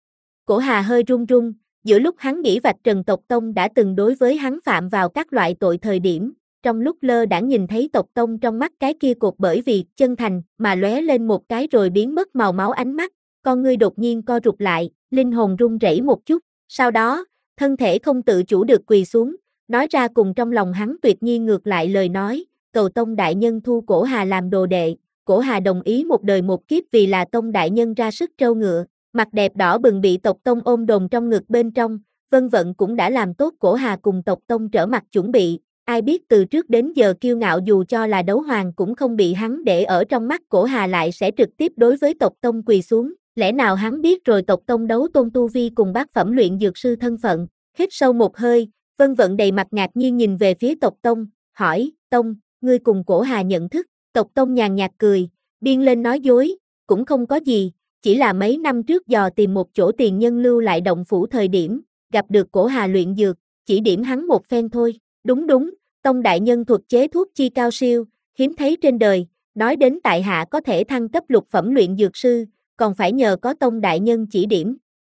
Speaker 1: Cổ hà hơi run run, giữa lúc hắn nghĩ vạch trần Tộc Tông đã từng đối với hắn phạm vào các loại tội thời điểm, trong lúc lơ đãng nhìn thấy Tộc Tông trong mắt cái kia cột bởi vì chân thành mà lóe lên một cái rồi biến mất màu máu ánh mắt, con ngươi đột nhiên co rụt lại, linh hồn run rẩy một chút, sau đó, thân thể không tự chủ được quỳ xuống, nói ra cùng trong lòng hắn tuyệt nhiên ngược lại lời nói, cầu Tông đại nhân thu cổ hà làm đồ đệ, cổ hà đồng ý một đời một kiếp vì là Tông đại nhân ra sức trâu ngựa, mặt đẹp đỏ bừng bị Tộc Tông ôm đồm trong ngực bên trong, Vân Vận cũng đã làm tốt cổ hà cùng Tộc Tông trở mặt chuẩn bị, ai biết từ trước đến giờ kiêu ngạo dù cho là đấu hoàng cũng không bị hắn để ở trong mắt, cổ hà lại sẽ trực tiếp đối với Tộc Tông quỳ xuống, lẽ nào hắn biết rồi Tộc Tông đấu tôn tu vi cùng bát phẩm luyện dược sư thân phận, hít sâu một hơi, Vân Vận đầy mặt ngạc nhiên nhìn về phía Tộc Tông, hỏi, Tông, ngươi cùng cổ hà nhận thức, Tộc Tông nhàn nhạt cười, điên lên nói dối, cũng không có gì, chỉ là mấy năm trước dò tìm một chỗ tiền nhân lưu lại động phủ thời điểm, gặp được cổ hà luyện dược, chỉ điểm hắn một phen thôi, đúng đúng, Tông đại nhân thuật chế thuốc chi cao siêu, hiếm thấy trên đời, nói đến tại hạ có thể thăng cấp lục phẩm luyện dược sư, còn phải nhờ có Tông đại nhân chỉ điểm.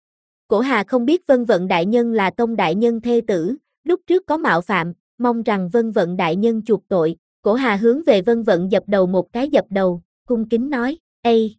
Speaker 1: Cổ hà không biết Vân Vận đại nhân là Tông đại nhân thê tử, lúc trước có mạo phạm, mong rằng Vân Vận đại nhân chuộc tội, cổ hà hướng về Vân Vận dập đầu một cái dập đầu, cung kính nói, ây.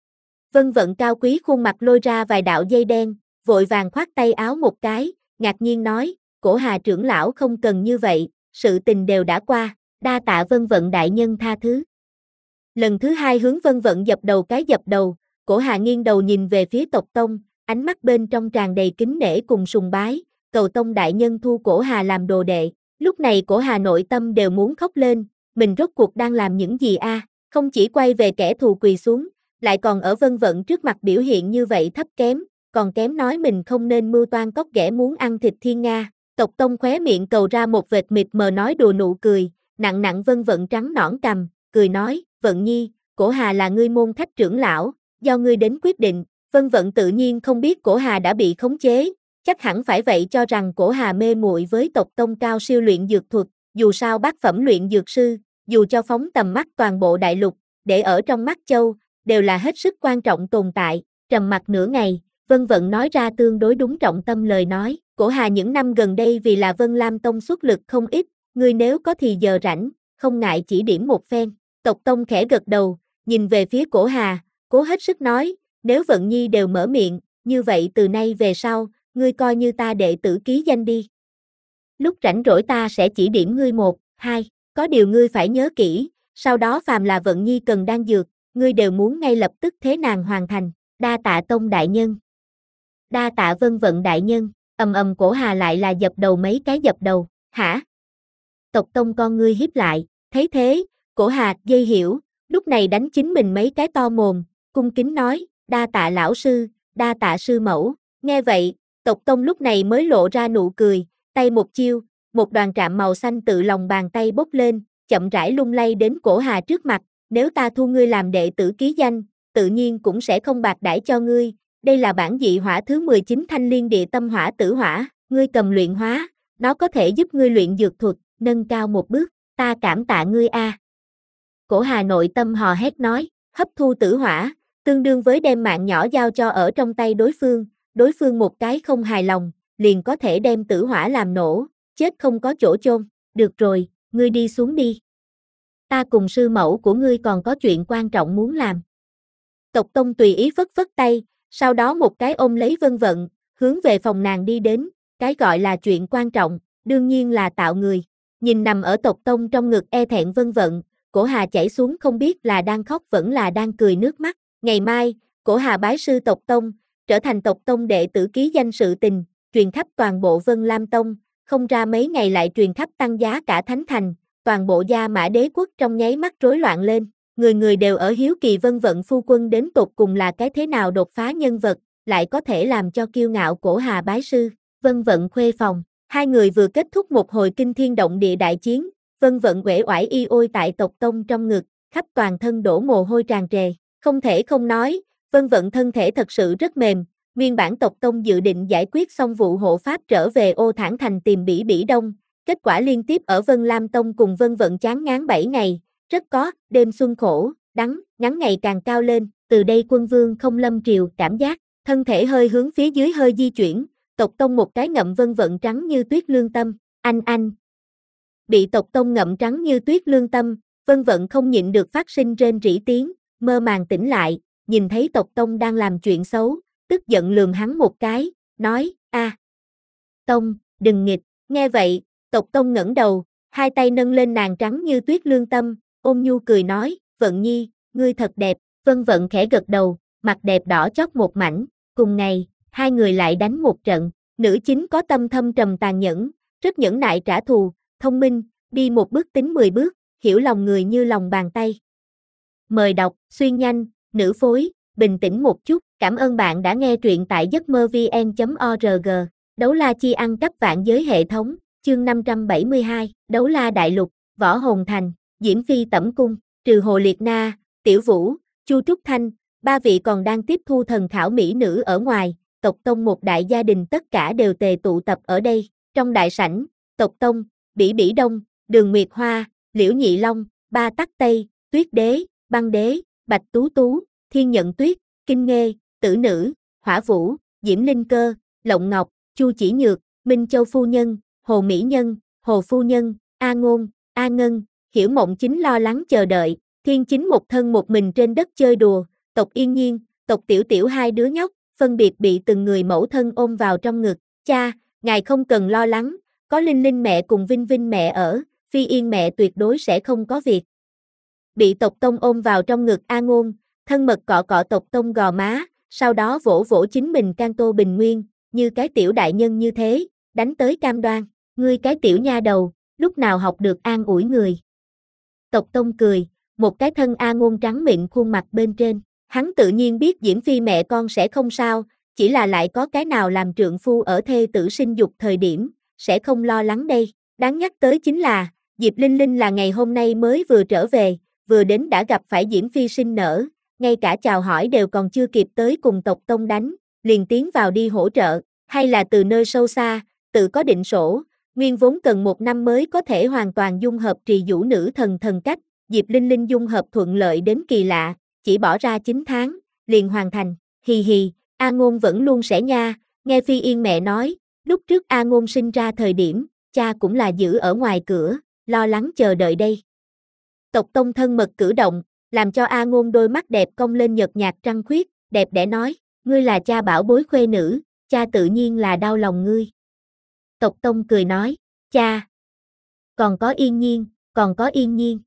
Speaker 1: Vân Vận cao quý khuôn mặt lôi ra vài đạo dây đen, vội vàng khoát tay áo một cái, ngạc nhiên nói, cổ hà trưởng lão không cần như vậy, sự tình đều đã qua, đa tạ Vân Vận đại nhân tha thứ. Lần thứ hai hướng Vân Vận dập đầu cái dập đầu, cổ hà nghiêng đầu nhìn về phía Tộc Tông, ánh mắt bên trong tràn đầy kính nể cùng sùng bái, cầu tông đại nhân thu Cổ Hà làm đồ đệ. Lúc này Cổ Hà nội tâm đều muốn khóc lên, mình rốt cuộc đang làm những gì a? Không chỉ quay về kẻ thù quỳ xuống, lại còn ở Vân Vận trước mặt biểu hiện như vậy thấp kém, còn kém nói mình không nên mưu toan cóc ghẻ muốn ăn thịt thiên nga. Tộc Tông khóe miệng cầu ra một vệt mịt mờ nói đùa nụ cười, nặng nặng Vân Vận trắng nõn cằm, cười nói, Vận Nhi, Cổ Hà là ngươi môn khách trưởng lão, do ngươi đến quyết định. Vân Vận tự nhiên không biết Cổ Hà đã bị khống chế, chắc hẳn phải vậy cho rằng Cổ Hà mê muội với tộc Tông cao siêu luyện dược thuật, dù sao bát phẩm luyện dược sư, dù cho phóng tầm mắt toàn bộ đại lục, để ở trong mắt Châu, đều là hết sức quan trọng tồn tại. Trầm mặc nửa ngày, Vân Vận nói ra tương đối đúng trọng tâm lời nói, Cổ Hà những năm gần đây vì là Vân Lam Tông xuất lực không ít, ngươi nếu có thì giờ rảnh, không ngại chỉ điểm một phen. Tộc Tông khẽ gật đầu, nhìn về phía Cổ Hà, cố hết sức nói, nếu Vận Nhi đều mở miệng, như vậy từ nay về sau, ngươi coi như ta đệ tử ký danh đi. Lúc rảnh rỗi ta sẽ chỉ điểm ngươi một, hai, có điều ngươi phải nhớ kỹ, sau đó phàm là Vận Nhi cần đan dược, ngươi đều muốn ngay lập tức thế nàng hoàn thành. Đa tạ Tông đại nhân. Đa tạ Vân Vận đại nhân. Ầm ầm Cổ Hà lại là dập đầu mấy cái dập đầu, hả? Tộc Tông con ngươi hiếp lại, thấy thế, Cổ Hà dây hiểu, lúc này đánh chính mình mấy cái to mồm, cung kính nói, đa tạ lão sư, đa tạ sư mẫu. Nghe vậy, Tộc Tông lúc này mới lộ ra nụ cười, tay một chiêu, một đoàn trạm màu xanh tự lòng bàn tay bốc lên, chậm rãi lung lay đến Cổ Hà trước mặt, nếu ta thu ngươi làm đệ tử ký danh, tự nhiên cũng sẽ không bạc đãi cho ngươi. Đây là bản dị hỏa thứ mười chín thanh liên địa tâm hỏa tử hỏa, ngươi cầm luyện hóa, nó có thể giúp ngươi luyện dược thuật, nâng cao một bước, ta cảm tạ ngươi a. À. Cổ Hà nội tâm hò hét nói, hấp thu tử hỏa, tương đương với đem mạng nhỏ giao cho ở trong tay đối phương, đối phương một cái không hài lòng, liền có thể đem tử hỏa làm nổ, chết không có chỗ chôn. Được rồi, ngươi đi xuống đi. Ta cùng sư mẫu của ngươi còn có chuyện quan trọng muốn làm. Tộc Tông tùy ý phất phất tay, sau đó một cái ôm lấy Vân Vận, hướng về phòng nàng đi đến, cái gọi là chuyện quan trọng, đương nhiên là tạo người. Nhìn nằm ở Tộc Tông trong ngực e thẹn Vân Vận, Cổ Hà chảy xuống không biết là đang khóc vẫn là đang cười nước mắt. Ngày mai, Cổ Hà bái sư Tộc Tông, trở thành Tộc Tông đệ tử ký danh sự tình, truyền khắp toàn bộ Vân Lam Tông, không ra mấy ngày lại truyền khắp tăng giá cả Thánh Thành, toàn bộ Gia Mã Đế quốc trong nháy mắt rối loạn lên. Người người đều ở hiếu kỳ Vân Vận phu quân đến tột cùng là cái thế nào đột phá nhân vật, lại có thể làm cho kiêu ngạo Cổ Hà bái sư. Vân Vận khuê phòng, hai người vừa kết thúc một hồi kinh thiên động địa đại chiến, Vân Vận uể oải y ôi tại Tộc Tông trong ngực, khắp toàn thân đổ mồ hôi tràn trề, không thể không nói, Vân Vận thân thể thật sự rất mềm. Nguyên bản Tộc Tông dự định giải quyết xong vụ hộ pháp trở về Ô Thản Thành tìm Bỉ Bỉ Đông, kết quả liên tiếp ở Vân Lam Tông cùng Vân Vận chán ngán bảy ngày. Rất có, đêm xuân khổ, đắng, ngắn ngày càng cao lên, từ đây Quân Vương không lâm triều cảm giác, thân thể hơi hướng phía dưới hơi di chuyển, Tộc Tông một cái ngậm Vân Vận trắng như tuyết lương tâm, anh anh. Bị Tộc Tông ngậm trắng như tuyết lương tâm, Vân Vận không nhịn được phát sinh rên rỉ tiếng, mơ màng tỉnh lại, nhìn thấy Tộc Tông đang làm chuyện xấu, tức giận lườm hắn một cái, nói, a, Tông, đừng nghịch, nghe vậy, Tộc Tông ngẩng đầu, hai tay nâng lên nàng trắng như tuyết lương tâm, ôn nhu cười nói, Vận Nhi, ngươi thật đẹp. Vân Vận khẽ gật đầu, mặt đẹp đỏ chót một mảnh. Cùng ngày, hai người lại đánh một trận. Nữ chính có tâm thâm trầm tàn nhẫn, rất nhẫn nại trả thù, thông minh, đi một bước tính mười bước, hiểu lòng người như lòng bàn tay. Mời đọc, xuyên nhanh, nữ phối, bình tĩnh một chút. Cảm ơn bạn đã nghe truyện tại giấc mơ vn chấm org. Đấu la chi ăn cắp vạn giới hệ thống, chương năm trăm bảy mươi hai, Đấu la đại lục, Võ Hồn Thành. Diễm Phi tẩm cung, trừ Hồ Liệt Na, Tiểu Vũ, Chu Trúc Thanh, ba vị còn đang tiếp thu thần khảo mỹ nữ ở ngoài, Tộc Tông một đại gia đình tất cả đều tề tụ tập ở đây. Trong đại sảnh, Tộc Tông, Bỉ Bỉ Đông, Đường Nguyệt Hoa, Liễu Nhị Long, Ba Tắc Tây, Tuyết Đế, Băng Đế, Bạch Tú Tú, Thiên Nhận Tuyết, Kinh Nghê, Tử Nữ, Hỏa Vũ, Diễm Linh Cơ, Lộng Ngọc, Chu Chỉ Nhược, Minh Châu Phu Nhân, Hồ Mỹ Nhân, Hồ Phu Nhân, A Ngôn, A Ngân. Hiểu Mộng Chính lo lắng chờ đợi, Thiên Chính một thân một mình trên đất chơi đùa, Tộc Yên Nhiên, Tộc Tiểu Tiểu hai đứa nhóc, phân biệt bị từng người mẫu thân ôm vào trong ngực. Cha, ngài không cần lo lắng, có Linh Linh mẹ cùng Vinh Vinh mẹ ở, Phi Yên mẹ tuyệt đối sẽ không có việc. Bị Tộc Tông ôm vào trong ngực A Ngôn, thân mật cọ cọ Tộc Tông gò má, sau đó vỗ vỗ chính mình can tô bình nguyên, như cái tiểu đại nhân như thế, đánh tới cam đoan, ngươi cái tiểu nha đầu, lúc nào học được an ủi người. Tộc Tông cười, một cái thân A Ngôn trắng mịn khuôn mặt bên trên, hắn tự nhiên biết Diễm Phi mẹ con sẽ không sao, chỉ là lại có cái nào làm trượng phu ở thê tử sinh dục thời điểm, sẽ không lo lắng đây. Đáng nhắc tới chính là, Diệp Linh Linh là ngày hôm nay mới vừa trở về, vừa đến đã gặp phải Diễm Phi sinh nở, ngay cả chào hỏi đều còn chưa kịp tới cùng Tộc Tông đánh, liền tiến vào đi hỗ trợ, hay là từ nơi sâu xa, tự có định sổ, nguyên vốn cần một năm mới có thể hoàn toàn dung hợp trì vũ nữ thần thần cách, Diệp Linh Linh dung hợp thuận lợi đến kỳ lạ, chỉ bỏ ra chín tháng, liền hoàn thành, hì hì, A Ngôn vẫn luôn sẽ nha, nghe Phi Yên mẹ nói, lúc trước A Ngôn sinh ra thời điểm, cha cũng là giữ ở ngoài cửa, lo lắng chờ đợi đây. Tộc Tông thân mật cử động, làm cho A Ngôn đôi mắt đẹp cong lên nhợt nhạt trăng khuyết, đẹp đẽ nói, ngươi là cha bảo bối khuê nữ, cha tự nhiên là đau lòng ngươi. Tộc Tông cười nói, cha, còn có Yên Nhiên, còn có Yên Nhiên.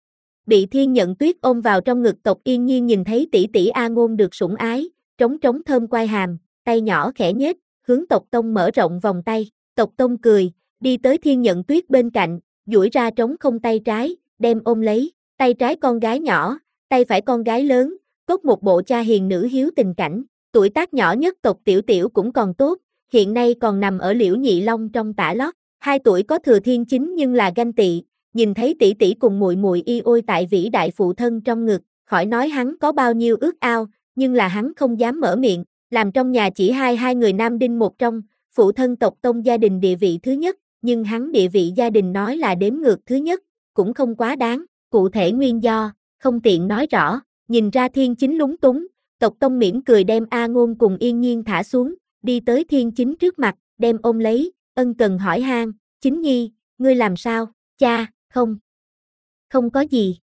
Speaker 1: Bị Thiên Nhận Tuyết ôm vào trong ngực Tộc Yên Nhiên nhìn thấy tỷ tỷ A Ngôn được sủng ái, trống trống thơm quai hàm, tay nhỏ khẽ nhếch, hướng Tộc Tông mở rộng vòng tay, Tộc Tông cười, đi tới Thiên Nhận Tuyết bên cạnh, duỗi ra trống không tay trái, đem ôm lấy, tay trái con gái nhỏ, tay phải con gái lớn, cốt một bộ cha hiền nữ hiếu tình cảnh, tuổi tác nhỏ nhất Tộc Tiểu Tiểu cũng còn tốt, hiện nay còn nằm ở Liễu Nhị Long trong tả lót, hai tuổi có thừa Thiên Chính nhưng là ganh tị, nhìn thấy tỷ tỷ cùng muội muội y ôi tại vĩ đại phụ thân trong ngực, khỏi nói hắn có bao nhiêu ước ao, nhưng là hắn không dám mở miệng, làm trong nhà chỉ hai hai người nam đinh một trong, phụ thân Tộc Tông gia đình địa vị thứ nhất, nhưng hắn địa vị gia đình nói là đếm ngược thứ nhất, cũng không quá đáng, cụ thể nguyên do, không tiện nói rõ, nhìn ra Thiên Chính lúng túng, Tộc Tông mỉm cười đem A Ngôn cùng Yên Nhiên thả xuống, đi tới Thiên Chính trước mặt, đem ôm lấy, ân cần hỏi han, Chính Nhi, ngươi làm sao, cha, không, không có gì.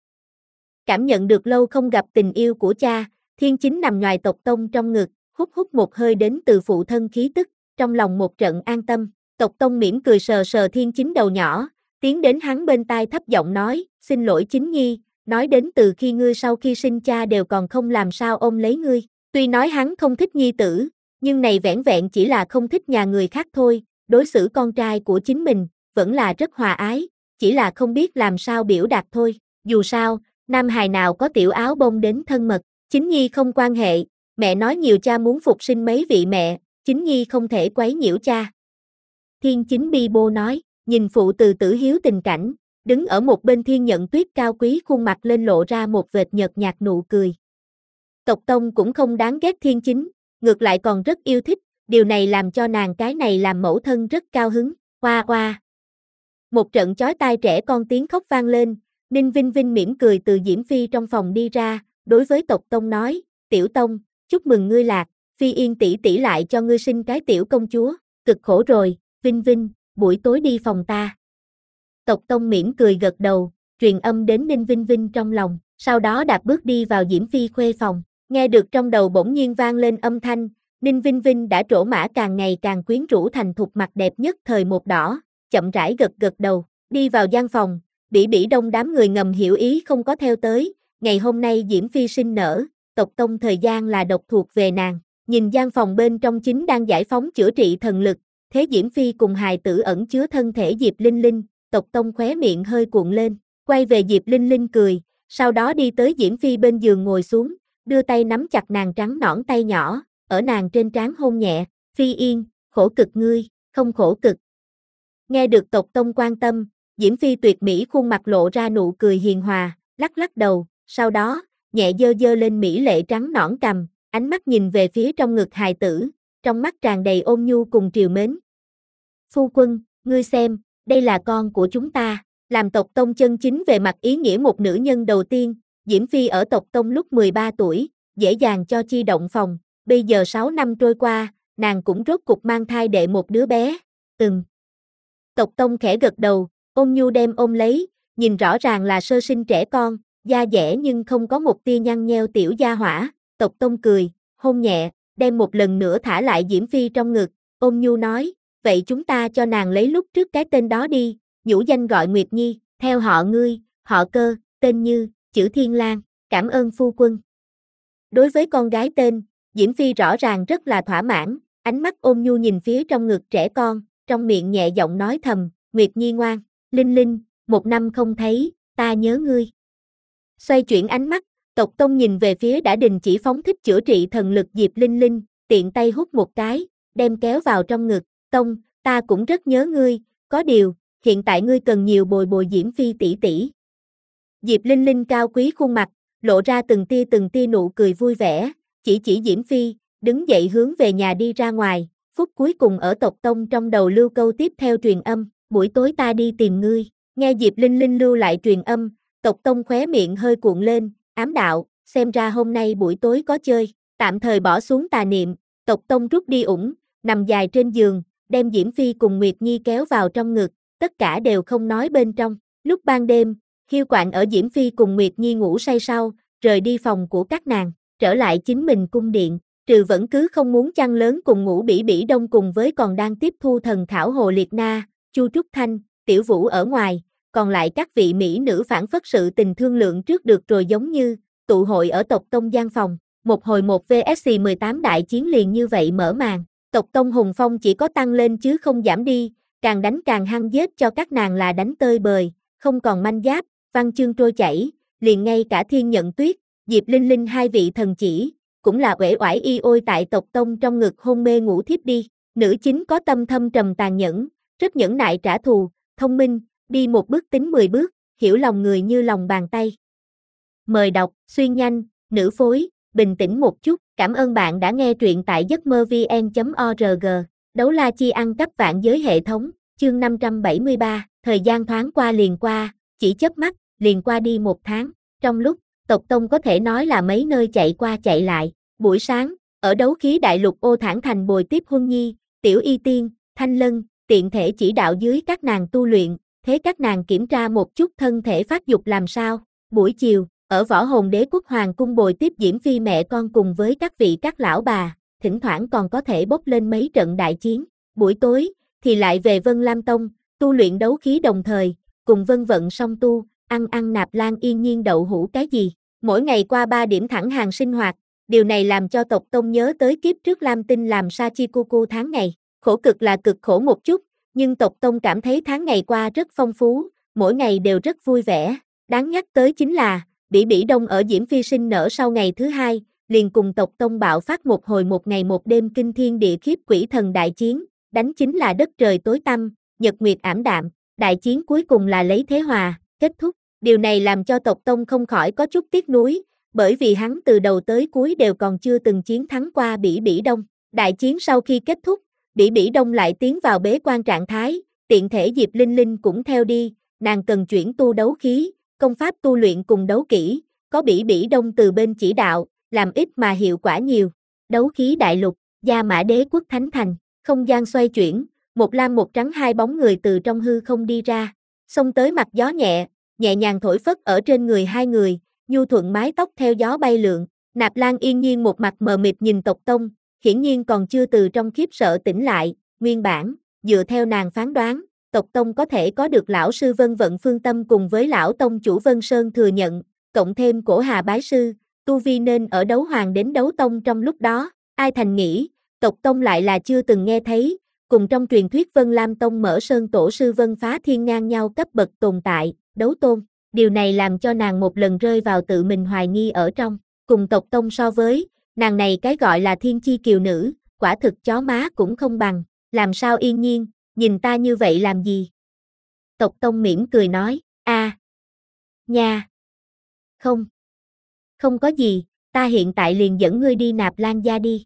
Speaker 1: Cảm nhận được lâu không gặp tình yêu của cha, Thiên Chính nằm ngoài Tộc Tông trong ngực, hút hút một hơi đến từ phụ thân khí tức, trong lòng một trận an tâm, Tộc Tông mỉm cười sờ sờ Thiên Chính đầu nhỏ, tiến đến hắn bên tai thấp giọng nói, xin lỗi Chính Nhi, nói đến từ khi ngươi sau khi sinh cha đều còn không làm sao ôm lấy ngươi, tuy nói hắn không thích nhi tử, nhưng này vẻn vẹn chỉ là không thích nhà người khác thôi, đối xử con trai của chính mình, vẫn là rất hòa ái, chỉ là không biết làm sao biểu đạt thôi, dù sao, nam hài nào có tiểu áo bông đến thân mật, Chính Nhi không quan hệ, mẹ nói nhiều cha muốn phục sinh mấy vị mẹ, Chính Nhi không thể quấy nhiễu cha. Thiên Chính bi bô nói, nhìn phụ từ tử hiếu tình cảnh, đứng ở một bên Thiên Nhận Tuyết cao quý khuôn mặt lên lộ ra một vệt nhợt nhạt nụ cười. Tộc Tông cũng không đáng ghét Thiên Chính, ngược lại còn rất yêu thích, điều này làm cho nàng cái này làm mẫu thân rất cao hứng, hoa hoa. Một trận chói tai trẻ con tiếng khóc vang lên, Ninh Vinh Vinh mỉm cười từ Diễm Phi trong phòng đi ra, đối với Tộc Tông nói, Tiểu Tông, chúc mừng ngươi lạc, Phi Yên tỷ tỷ lại cho ngươi sinh cái tiểu công chúa, cực khổ rồi, Vinh Vinh, buổi tối đi phòng ta. Tộc Tông mỉm cười gật đầu, truyền âm đến Ninh Vinh Vinh trong lòng, sau đó đạp bước đi vào Diễm Phi khuê phòng, nghe được trong đầu bỗng nhiên vang lên âm thanh, Ninh Vinh Vinh đã trổ mã càng ngày càng quyến rũ thành thục mặt đẹp nhất thời một đỏ, chậm rãi gật gật đầu, đi vào gian phòng, Bỉ Bỉ Đông đám người ngầm hiểu ý không có theo tới, ngày hôm nay Diễm Phi sinh nở, Tộc Tông thời gian là độc thuộc về nàng, nhìn gian phòng bên trong chính đang giải phóng chữa trị thần lực, thế Diễm Phi cùng hài tử ẩn chứa thân thể Diệp Linh Linh, Tộc Tông khóe miệng hơi cuộn lên, quay về Diệp Linh Linh cười, sau đó đi tới Diễm Phi bên giường ngồi xuống, đưa tay nắm chặt nàng trắng nõn tay nhỏ, ở nàng trên trán hôn nhẹ, Phi Yên, khổ cực ngươi, không khổ cực. Nghe được Tộc Tông quan tâm, Diễm Phi tuyệt mỹ khuôn mặt lộ ra nụ cười hiền hòa, lắc lắc đầu, sau đó, nhẹ dơ dơ lên mỹ lệ trắng nõn cằm, ánh mắt nhìn về phía trong ngực hài tử, trong mắt tràn đầy ôn nhu cùng triều mến. Phu quân, ngươi xem, đây là con của chúng ta, làm Tộc Tông chân chính về mặt ý nghĩa một nữ nhân đầu tiên, Diễm Phi ở Tộc Tông lúc mười ba tuổi, dễ dàng cho chi động phòng, bây giờ sáu năm trôi qua, nàng cũng rốt cục mang thai đệ một đứa bé, ừm. Tộc Tông khẽ gật đầu, ôn nhu đem ôm lấy, nhìn rõ ràng là sơ sinh trẻ con, da dẻ nhưng không có một tia nhăn nheo tiểu gia hỏa, Tộc Tông cười, hôn nhẹ, đem một lần nữa thả lại Diễm Phi trong ngực, ôn nhu nói, vậy chúng ta cho nàng lấy lúc trước cái tên đó đi, nhũ danh gọi Nguyệt Nhi, theo họ ngươi, họ Cơ, tên Như, chữ Thiên Lang, cảm ơn phu quân. Đối với con gái tên, Diễm Phi rõ ràng rất là thỏa mãn, ánh mắt ôn nhu nhìn phía trong ngực trẻ con, trong miệng nhẹ giọng nói thầm, Nguyệt Nhi ngoan, Linh Linh, một năm không thấy, ta nhớ ngươi. Xoay chuyển ánh mắt, Tộc Tông nhìn về phía đã đình chỉ phóng thích chữa trị thần lực Diệp Linh Linh, tiện tay hút một cái, đem kéo vào trong ngực, Tông, ta cũng rất nhớ ngươi, có điều, hiện tại ngươi cần nhiều bồi bồi Diễm Phi tỷ tỷ. Diệp Linh Linh cao quý khuôn mặt, lộ ra từng tia từng tia nụ cười vui vẻ, chỉ chỉ Diễm Phi, đứng dậy hướng về nhà đi ra ngoài, phút cuối cùng ở Tộc Tông trong đầu lưu câu tiếp theo truyền âm, buổi tối ta đi tìm ngươi, nghe Diệp Linh Linh lưu lại truyền âm, Tộc Tông khóe miệng hơi cuộn lên, ám đạo, xem ra hôm nay buổi tối có chơi, tạm thời bỏ xuống tà niệm, Tộc Tông rút đi ủng, nằm dài trên giường, đem Diễm Phi cùng Nguyệt Nhi kéo vào trong ngực, tất cả đều không nói bên trong, lúc ban đêm, Hiêu Quạnh ở Diễm Phi cùng Nguyệt Nhi ngủ say sau, rời đi phòng của các nàng, trở lại chính mình cung điện, trừ vẫn cứ không muốn chăn lớn cùng ngủ Bỉ Bỉ Đông cùng với còn đang tiếp thu thần khảo Hồ Liệt Na, Chu Trúc Thanh, Tiểu Vũ ở ngoài, còn lại các vị mỹ nữ phản phất sự tình thương lượng trước được rồi giống như, tụ hội ở Tộc Tông gian phòng, một hồi một vs mười tám đại chiến liền như vậy mở màn, Tộc Tông hùng phong chỉ có tăng lên chứ không giảm đi, càng đánh càng hăng giết cho các nàng là đánh tơi bời, không còn manh giáp, văn chương trôi chảy, liền ngay cả Thiên Nhận Tuyết, Diệp Linh Linh hai vị thần chỉ, cũng là uể oải y ôi tại Tộc Tông trong ngực hôn mê ngủ thiếp đi, nữ chính có tâm thâm trầm tàn nhẫn, rất nhẫn nại trả thù, thông minh, đi một bước tính mười bước, hiểu lòng người như lòng bàn tay. Mời đọc, xuyên nhanh, nữ phối, bình tĩnh một chút, cảm ơn bạn đã nghe truyện tại giấc mơ vn chấm org, đấu la chi ăn cắp vạn giới hệ thống, chương năm trăm bảy mươi ba, thời gian thoáng qua liền qua, chỉ chớp mắt, liền qua đi một tháng, trong lúc, Tộc Tông có thể nói là mấy nơi chạy qua chạy lại, buổi sáng, ở đấu khí đại lục Ô Thản Thành bồi tiếp Huân Nhi, Tiểu Y Tiên, Thanh Lân, tiện thể chỉ đạo dưới các nàng tu luyện, thế các nàng kiểm tra một chút thân thể phát dục làm sao, buổi chiều, ở Võ Hồn Đế Quốc Hoàng cung bồi tiếp Diễm Phi mẹ con cùng với các vị các lão bà, thỉnh thoảng còn có thể bốc lên mấy trận đại chiến, buổi tối, thì lại về Vân Lam Tông, tu luyện đấu khí đồng thời, cùng Vân Vận song tu, ăn ăn nạp lan yên nhiên đậu hũ cái gì, mỗi ngày qua ba điểm thẳng hàng sinh hoạt, điều này làm cho Tộc Tông nhớ tới kiếp trước Lam Tinh làm Sachikuku tháng ngày, khổ cực là cực khổ một chút, nhưng Tộc Tông cảm thấy tháng ngày qua rất phong phú, mỗi ngày đều rất vui vẻ, đáng nhắc tới chính là, Bỉ Bỉ Đông ở Diễm Phi sinh nở sau ngày thứ hai, liền cùng Tộc Tông bạo phát một hồi một ngày một đêm kinh thiên địa khiếp quỷ thần đại chiến, đánh chính là đất trời tối tăm, nhật nguyệt ảm đạm, đại chiến cuối cùng là lấy thế hòa, kết thúc. Điều này làm cho Tộc Tông không khỏi có chút tiếc nuối, bởi vì hắn từ đầu tới cuối đều còn chưa từng chiến thắng qua Bỉ Bỉ Đông. Đại chiến sau khi kết thúc, Bỉ Bỉ Đông lại tiến vào bế quan trạng thái, tiện thể Diệp Linh Linh cũng theo đi, nàng cần chuyển tu đấu khí, công pháp tu luyện cùng đấu kỹ, có Bỉ Bỉ Đông từ bên chỉ đạo, làm ít mà hiệu quả nhiều. Đấu khí đại lục, Gia Mã Đế Quốc Thánh Thành, không gian xoay chuyển, một lam một trắng hai bóng người từ trong hư không đi ra, xông tới mặt gió nhẹ, nhẹ nhàng thổi phất ở trên người hai người, nhu thuận mái tóc theo gió bay lượn, Nạp Lan yên nhiên một mặt mờ mịt nhìn Tộc Tông, hiển nhiên còn chưa từ trong khiếp sợ tỉnh lại, nguyên bản, dựa theo nàng phán đoán, Tộc Tông có thể có được lão sư Vân Vận Phương Tâm cùng với lão tông chủ Vân Sơn thừa nhận, cộng thêm Cổ Hà bái sư, tu vi nên ở đấu hoàng đến đấu tông trong lúc đó, ai thành nghĩ, Tộc Tông lại là chưa từng nghe thấy, cùng trong truyền thuyết Vân Lam Tông mở sơn tổ sư Vân Phá Thiên ngang nhau cấp bậc tồn tại, đấu tôn, điều này làm cho nàng một lần rơi vào tự mình hoài nghi ở trong, cùng Tộc Tông so với, nàng này cái gọi là thiên chi kiều nữ, quả thực chó má cũng không bằng, làm sao yên nhiên, nhìn ta như vậy làm gì? Tộc Tông mỉm cười nói, a, nha, không, không có gì, ta hiện tại liền dẫn ngươi đi Nạp Lan gia đi.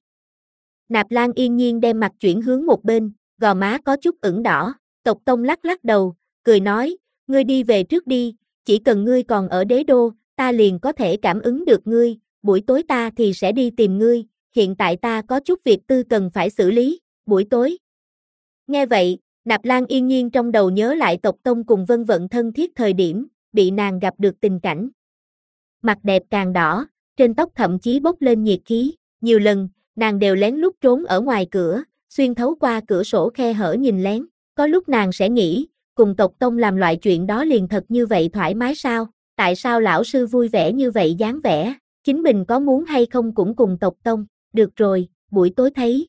Speaker 1: Nạp Lan yên nhiên đem mặt chuyển hướng một bên, gò má có chút ửng đỏ, Tộc Tông lắc lắc đầu, cười nói, ngươi đi về trước đi, chỉ cần ngươi còn ở đế đô, ta liền có thể cảm ứng được ngươi, buổi tối ta thì sẽ đi tìm ngươi, hiện tại ta có chút việc tư cần phải xử lý, buổi tối. Nghe vậy, Nạp Lan yên nhiên trong đầu nhớ lại Tộc Tông cùng Vân Vận thân thiết thời điểm, bị nàng gặp được tình cảnh. Mặt đẹp càng đỏ, trên tóc thậm chí bốc lên nhiệt khí, nhiều lần, nàng đều lén lút trốn ở ngoài cửa, xuyên thấu qua cửa sổ khe hở nhìn lén, có lúc nàng sẽ nghĩ, cùng Tộc Tông làm loại chuyện đó liền thật như vậy thoải mái sao, tại sao lão sư vui vẻ như vậy dáng vẻ, chính mình có muốn hay không cũng cùng Tộc Tông, được rồi, buổi tối thấy.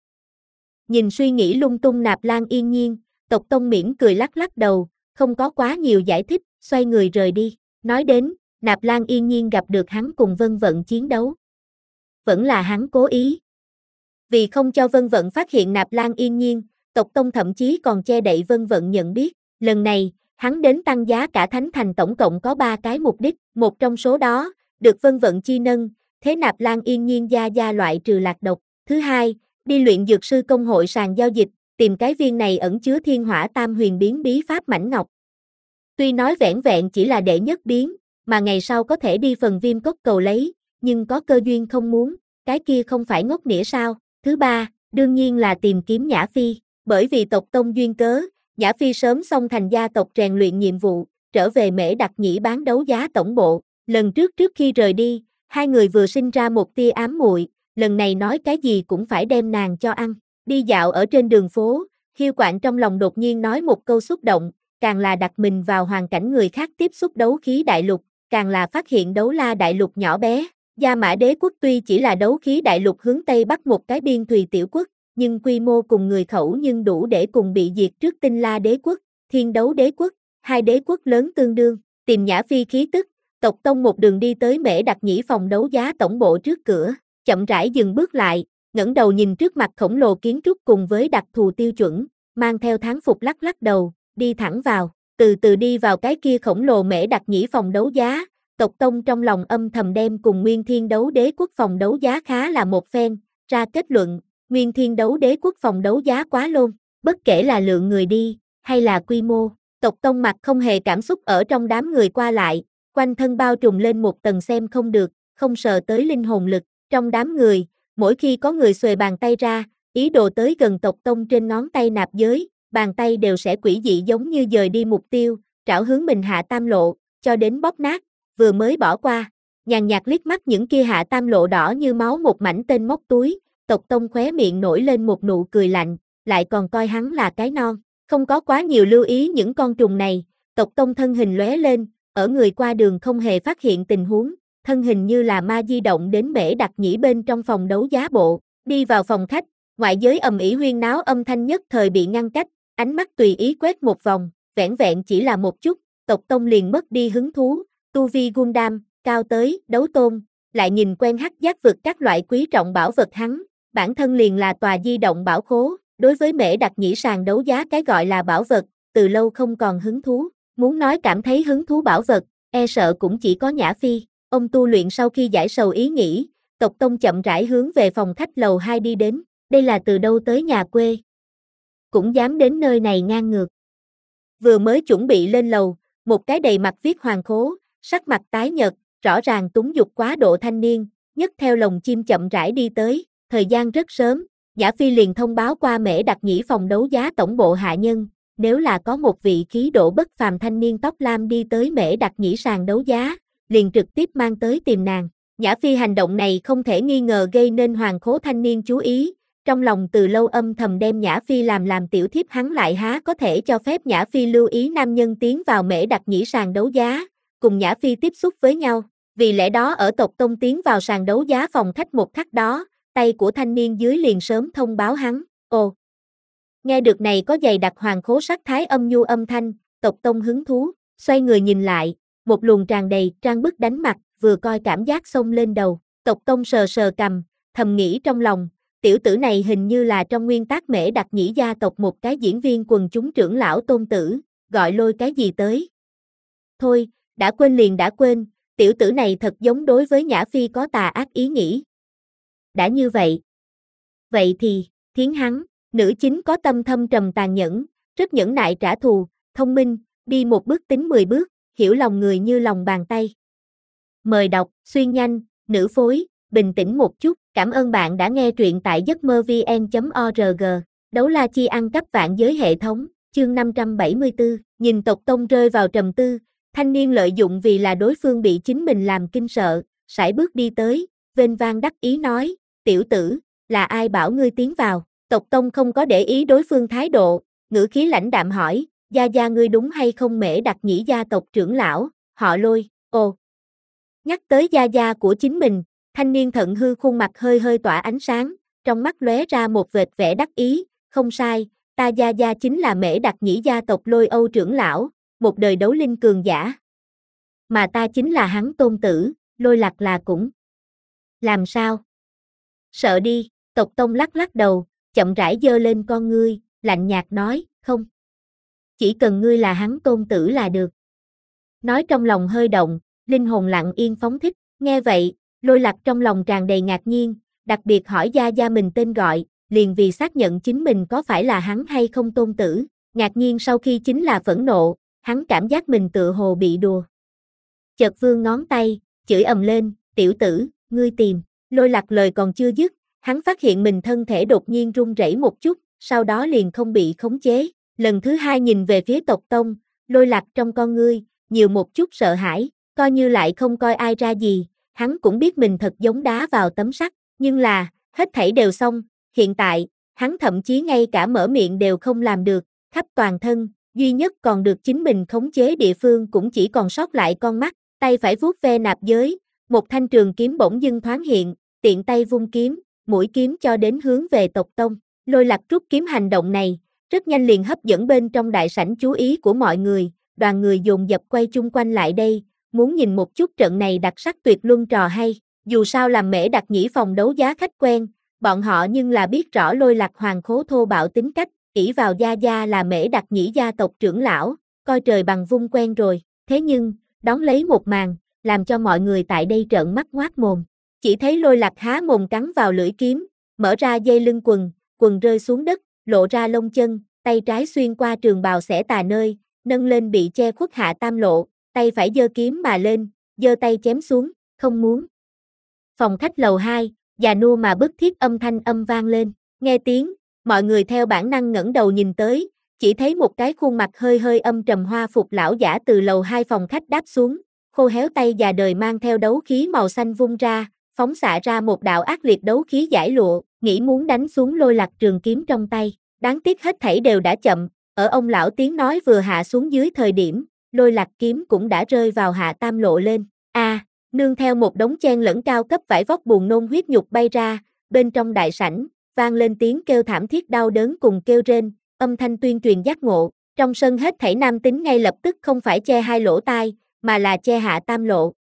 Speaker 1: Nhìn suy nghĩ lung tung Nạp Lan Yên Nhiên, Tộc Tông mỉm cười lắc lắc đầu, không có quá nhiều giải thích, xoay người rời đi. Nói đến, Nạp Lan Yên Nhiên gặp được hắn cùng Vân Vận chiến đấu. Vẫn là hắn cố ý. Vì không cho Vân Vận phát hiện Nạp Lan Yên Nhiên, Tộc Tông thậm chí còn che đậy Vân Vận nhận biết. Lần này, hắn đến tăng giá cả Thánh Thành tổng cộng có ba cái mục đích. Một trong số đó, được Vân Vận chi nâng, thế Nạp Lan Yên Nhiên gia gia loại trừ lạc độc. Thứ hai, đi luyện dược sư công hội sàn giao dịch, tìm cái viên này ẩn chứa thiên hỏa tam huyền biến bí pháp mảnh ngọc. Tuy nói vẻn vẹn chỉ là đệ nhất biến, mà ngày sau có thể đi phần viêm cốc cầu lấy, nhưng có cơ duyên không muốn, cái kia không phải ngốc nĩa sao. Thứ ba, đương nhiên là tìm kiếm Nhã Phi, bởi vì tộc tông duyên cớ, Nhã Phi sớm xong thành gia tộc rèn luyện nhiệm vụ, trở về Mễ Đặc Nhĩ bán đấu giá tổng bộ. Lần trước trước khi rời đi, hai người vừa sinh ra một tia ám muội, lần này nói cái gì cũng phải đem nàng cho ăn. Đi dạo ở trên đường phố, Hiêu Quạng trong lòng đột nhiên nói một câu xúc động, càng là đặt mình vào hoàn cảnh người khác tiếp xúc đấu khí đại lục, càng là phát hiện đấu la đại lục nhỏ bé. Gia Mã Đế quốc tuy chỉ là đấu khí đại lục hướng Tây Bắc một cái biên thùy tiểu quốc, nhưng quy mô cùng người khẩu nhưng đủ để cùng bị diệt trước Tinh La Đế quốc, Thiên Đấu Đế quốc, hai đế quốc lớn tương đương. Tìm Nhã Phi khí tức, Tộc Tông một đường đi tới Mễ Đặc Nhĩ phòng đấu giá tổng bộ trước cửa, chậm rãi dừng bước lại, ngẩng đầu nhìn trước mặt khổng lồ kiến trúc cùng với đặc thù tiêu chuẩn, mang theo thán phục lắc lắc đầu, đi thẳng vào, từ từ đi vào cái kia khổng lồ Mễ Đặc Nhĩ phòng đấu giá. Tộc Tông trong lòng âm thầm đem cùng Nguyên Thiên Đấu Đế quốc phòng đấu giá khá là một phen, ra kết luận, Nguyên Thiên Đấu Đế quốc phòng đấu giá quá lôn, bất kể là lượng người đi, hay là quy mô. Tộc Tông mặt không hề cảm xúc ở trong đám người qua lại, quanh thân bao trùm lên một tầng xem không được, không sờ tới linh hồn lực. Trong đám người, mỗi khi có người xuề bàn tay ra, ý đồ tới gần Tộc Tông trên ngón tay nạp giới, bàn tay đều sẽ quỷ dị giống như dời đi mục tiêu, trảo hướng mình hạ tam lộ, cho đến bóp nát. Vừa mới bỏ qua, nhàn nhạt liếc mắt những kia hạ tam lộ đỏ như máu một mảnh tên móc túi, Tộc Tông khóe miệng nổi lên một nụ cười lạnh, lại còn coi hắn là cái non, không có quá nhiều lưu ý những con trùng này. Tộc Tông thân hình lóe lên, ở người qua đường không hề phát hiện tình huống, thân hình như là ma di động đến Mễ Đặc Nhĩ bên trong phòng đấu giá bộ, đi vào phòng khách, ngoại giới ầm ĩ huyên náo âm thanh nhất thời bị ngăn cách, ánh mắt tùy ý quét một vòng, vẻn vẹn chỉ là một chút, Tộc Tông liền mất đi hứng thú. Tu vi Gundam, cao tới, đấu tôn, lại nhìn quen hắc giác vực các loại quý trọng bảo vật hắn, bản thân liền là tòa di động bảo khố, đối với Mễ Đặc Nhĩ sàn đấu giá cái gọi là bảo vật, từ lâu không còn hứng thú, muốn nói cảm thấy hứng thú bảo vật, e sợ cũng chỉ có Nhã Phi. Ông tu luyện sau khi giải sầu ý nghĩ, Tộc Tông chậm rãi hướng về phòng khách lầu hai đi đến, đây là từ đâu tới nhà quê, cũng dám đến nơi này ngang ngược. Vừa mới chuẩn bị lên lầu, một cái đầy mặt viết hoàng khố, sắc mặt tái nhợt, rõ ràng túng dục quá độ thanh niên, nhấc theo lồng chim chậm rãi đi tới, thời gian rất sớm, Nhã Phi liền thông báo qua Mễ Đặc Nhĩ phòng đấu giá tổng bộ hạ nhân, nếu là có một vị khí độ bất phàm thanh niên tóc lam đi tới Mễ Đặc Nhĩ sàn đấu giá, liền trực tiếp mang tới tìm nàng. Nhã Phi hành động này không thể nghi ngờ gây nên hoàng khố thanh niên chú ý, trong lòng từ lâu âm thầm đem Nhã Phi làm làm tiểu thiếp, hắn lại há có thể cho phép Nhã Phi lưu ý nam nhân tiến vào Mễ Đặc Nhĩ sàn đấu giá, cùng Nhã Phi tiếp xúc với nhau. Vì lẽ đó ở Tộc Tông tiến vào sàn đấu giá phòng khách một khắc đó, tay của thanh niên dưới liền sớm thông báo hắn. Ồ! Nghe được này có dày đặc hoàng khố sắc thái âm nhu âm thanh, Tộc Tông hứng thú, xoay người nhìn lại, một luồng tràn đầy trang bức đánh mặt, vừa coi cảm giác xông lên đầu. Tộc Tông sờ sờ cằm, thầm nghĩ trong lòng, tiểu tử này hình như là trong nguyên tác Mễ Đặc Nhĩ gia tộc một cái diễn viên quần chúng trưởng lão tôn tử, gọi lôi cái gì tới. Thôi, đã quên liền đã quên, tiểu tử này thật giống đối với Nhã Phi có tà ác ý nghĩ. Đã như vậy. Vậy thì, thiến hắn, nữ chính có tâm thâm trầm tàn nhẫn, rất nhẫn nại trả thù, thông minh, đi một bước tính mười bước, hiểu lòng người như lòng bàn tay. Mời đọc, xuyên nhanh, nữ phối, bình tĩnh một chút, cảm ơn bạn đã nghe truyện tại giấc mơ vn chấm org. Đấu la chi ăn cắp vạn giới hệ thống, chương năm trăm bảy mươi tư, nhìn Tộc Tông rơi vào trầm tư, thanh niên lợi dụng vì là đối phương bị chính mình làm kinh sợ, sải bước đi tới, vênh vang đắc ý nói, tiểu tử, là ai bảo ngươi tiến vào. Tộc Tông không có để ý đối phương thái độ, ngữ khí lãnh đạm hỏi, gia gia ngươi đúng hay không Mễ Đặc Nhĩ gia tộc trưởng lão, họ Lôi. Ồ! Nhắc tới gia gia của chính mình, Thanh niên thận hư khuôn mặt hơi hơi tỏa ánh sáng, trong mắt lóe ra một vệt vẻ đắc ý, không sai, ta gia gia chính là Mễ Đặc Nhĩ gia tộc Lôi Âu trưởng lão, một đời đấu linh cường giả. Mà ta chính là hắn tôn tử, Lôi Lạc là cũng. Làm sao? Sợ đi, tộc tông lắc lắc đầu, chậm rãi giơ lên con ngươi, lạnh nhạt nói, không. Chỉ cần ngươi là hắn tôn tử là được. Nói trong lòng hơi động, linh hồn lặng yên phóng thích, nghe vậy, Lôi Lạc trong lòng tràn đầy ngạc nhiên, đặc biệt hỏi gia gia mình tên gọi, liền vì xác nhận chính mình có phải là hắn hay không tôn tử, ngạc nhiên sau khi chính là phẫn nộ, hắn cảm giác mình tựa hồ bị đùa. Chợt vươn ngón tay, chửi ầm lên, tiểu tử, ngươi tìm, Lôi Lạc lời còn chưa dứt, hắn phát hiện mình thân thể đột nhiên run rẩy một chút, sau đó liền không bị khống chế, lần thứ hai nhìn về phía tộc tông, Lôi Lạc trong con ngươi, nhiều một chút sợ hãi, coi như lại không coi ai ra gì, hắn cũng biết mình thật giống đá vào tấm sắt, nhưng là, hết thảy đều xong, hiện tại, hắn thậm chí ngay cả mở miệng đều không làm được, khắp toàn thân, duy nhất còn được chính mình khống chế địa phương cũng chỉ còn sót lại con mắt, tay phải vuốt ve nạp giới, một thanh trường kiếm bỗng dưng thoáng hiện, tiện tay vung kiếm, mũi kiếm cho đến hướng về tộc tông, Lôi Lạc rút kiếm hành động này, rất nhanh liền hấp dẫn bên trong đại sảnh chú ý của mọi người, đoàn người dồn dập quay chung quanh lại đây, muốn nhìn một chút trận này đặc sắc tuyệt luân trò hay, dù sao làm Mễ Đặc Nhĩ phòng đấu giá khách quen, bọn họ nhưng là biết rõ Lôi Lạc hoàng khố thô bạo tính cách, ỷ vào gia gia là Mễ Đặc Nhĩ gia tộc trưởng lão, coi trời bằng vung quen rồi, thế nhưng, đón lấy một màn, làm cho mọi người tại đây trợn mắt ngoác mồm, chỉ thấy Lôi Lạc há mồm cắn vào lưỡi kiếm, mở ra dây lưng quần, quần rơi xuống đất, lộ ra lông chân, tay trái xuyên qua trường bào xẻ tà nơi, nâng lên bị che khuất hạ tam lộ, tay phải giơ kiếm mà lên, giơ tay chém xuống, không muốn. Phòng khách lầu hai, già nua mà bức thiết âm thanh âm vang lên, nghe tiếng, mọi người theo bản năng ngẩng đầu nhìn tới, chỉ thấy một cái khuôn mặt hơi hơi âm trầm hoa phục lão giả từ lầu hai phòng khách đáp xuống, khô héo tay già đời mang theo đấu khí màu xanh vung ra, phóng xạ ra một đạo ác liệt đấu khí giải lụa, nghĩ muốn đánh xuống Lôi Lạc trường kiếm trong tay, đáng tiếc hết thảy đều đã chậm, ở ông lão tiếng nói vừa hạ xuống dưới thời điểm, Lôi Lạc kiếm cũng đã rơi vào hạ tam lộ lên, a à, nương theo một đống chen lẫn cao cấp vải vóc buồn nôn huyết nhục bay ra, bên trong đại sảnh, vang lên tiếng kêu thảm thiết đau đớn cùng kêu rên, âm thanh tuyên truyền giác ngộ, trong sân hết thảy nam tính ngay lập tức không phải che hai lỗ tai, mà là che hạ tam lộ.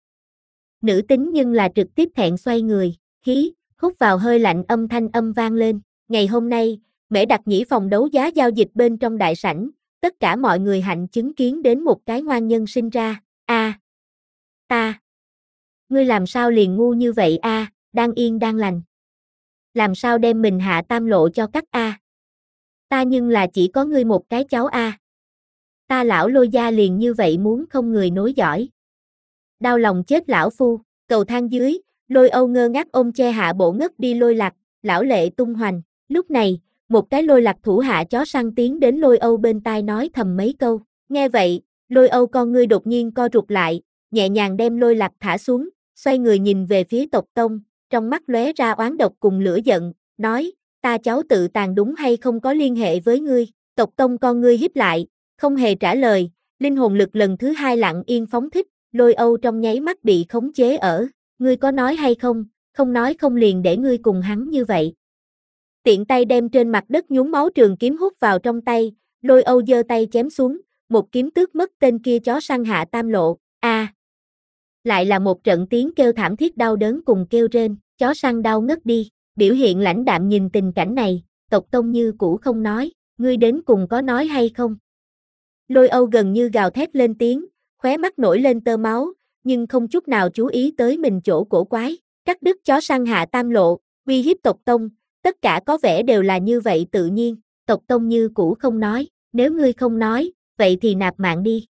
Speaker 1: Nữ tính nhưng là trực tiếp thẹn xoay người, hí, hút vào hơi lạnh âm thanh âm vang lên, ngày hôm nay, Mễ Đặc Nhĩ phòng đấu giá giao dịch bên trong đại sảnh, tất cả mọi người hạnh chứng kiến đến một cái ngoan nhân sinh ra, a à, ta, ngươi làm sao liền ngu như vậy a à, đang yên đang lành. Làm sao đem mình hạ tam lộ cho cắt a à? Ta nhưng là chỉ có ngươi một cái cháu a à. Ta lão Lôi gia liền như vậy muốn không người nối dõi. Đau lòng chết lão phu, cầu thang dưới, Lôi Âu ngơ ngác ôm che hạ bộ ngất đi Lôi Lạc, lão lệ tung hoành, lúc này, một cái Lôi Lạc thủ hạ chó săn tiến đến Lôi Âu bên tai nói thầm mấy câu, nghe vậy, Lôi Âu con ngươi đột nhiên co rụt lại, nhẹ nhàng đem Lôi Lạc thả xuống, xoay người nhìn về phía tộc tông, trong mắt lóe ra oán độc cùng lửa giận, nói, ta cháu tự tàn đúng hay không có liên hệ với ngươi, tộc tông con ngươi híp lại, không hề trả lời, linh hồn lực lần thứ hai lặng yên phóng thích, Lôi Âu trong nháy mắt bị khống chế ở, ngươi có nói hay không, không nói không liền để ngươi cùng hắn như vậy. Tiện tay đem trên mặt đất nhúng máu trường kiếm hút vào trong tay, Lôi Âu giơ tay chém xuống, một kiếm tước mất tên kia chó săn hạ tam lộ, a à, lại là một trận tiếng kêu thảm thiết đau đớn cùng kêu rên, chó săn đau ngất đi, biểu hiện lãnh đạm nhìn tình cảnh này, tộc tông như cũ không nói, ngươi đến cùng có nói hay không? Lôi Âu gần như gào thét lên tiếng, khóe mắt nổi lên tơ máu, nhưng không chút nào chú ý tới mình chỗ cổ quái, cắt đứt chó săn hạ tam lộ, uy hiếp tộc tông, tất cả có vẻ đều là như vậy tự nhiên, tộc tông như cũ không nói, nếu ngươi không nói, vậy thì nạp mạng đi.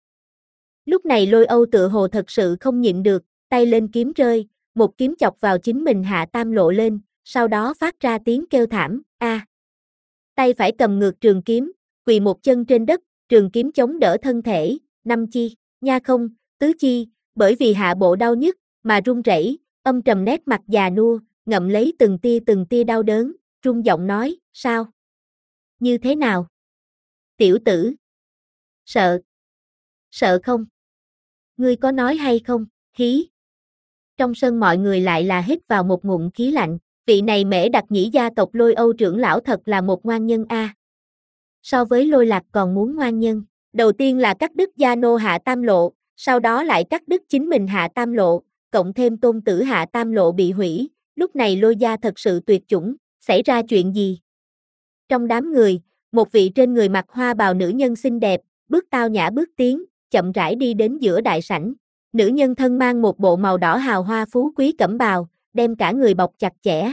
Speaker 1: Lúc này Lôi Âu tựa hồ thật sự không nhịn được, tay lên kiếm rơi, một kiếm chọc vào chính mình hạ tam lộ lên, sau đó phát ra tiếng kêu thảm, a. À. Tay phải cầm ngược trường kiếm, quỳ một chân trên đất, trường kiếm chống đỡ thân thể, năm chi, nha không, tứ chi, bởi vì hạ bộ đau nhức, mà run rẩy, âm trầm nét mặt già nua, ngậm lấy từng tia từng tia đau đớn, run giọng nói, sao? Như thế nào? Tiểu tử. Sợ. Sợ không? Ngươi có nói hay không? Hí. trong sân mọi người lại là hít vào một ngụm khí lạnh, vị này Mễ Đặc Nhĩ gia tộc Lôi Âu trưởng lão thật là một ngoan nhân a. So với Lôi Lạc còn muốn ngoan nhân, đầu tiên là cắt đứt gia nô Hạ Tam Lộ, sau đó lại cắt đứt chính mình Hạ Tam Lộ, cộng thêm tôn tử Hạ Tam Lộ bị hủy, lúc này Lôi gia thật sự tuyệt chủng, xảy ra chuyện gì? Trong đám người, một vị trên người mặc hoa bào nữ nhân xinh đẹp, bước tao nhã bước tiến, chậm rãi đi đến giữa đại sảnh. Nữ nhân thân mang một bộ màu đỏ hào hoa phú quý cẩm bào, đem cả người bọc chặt chẽ.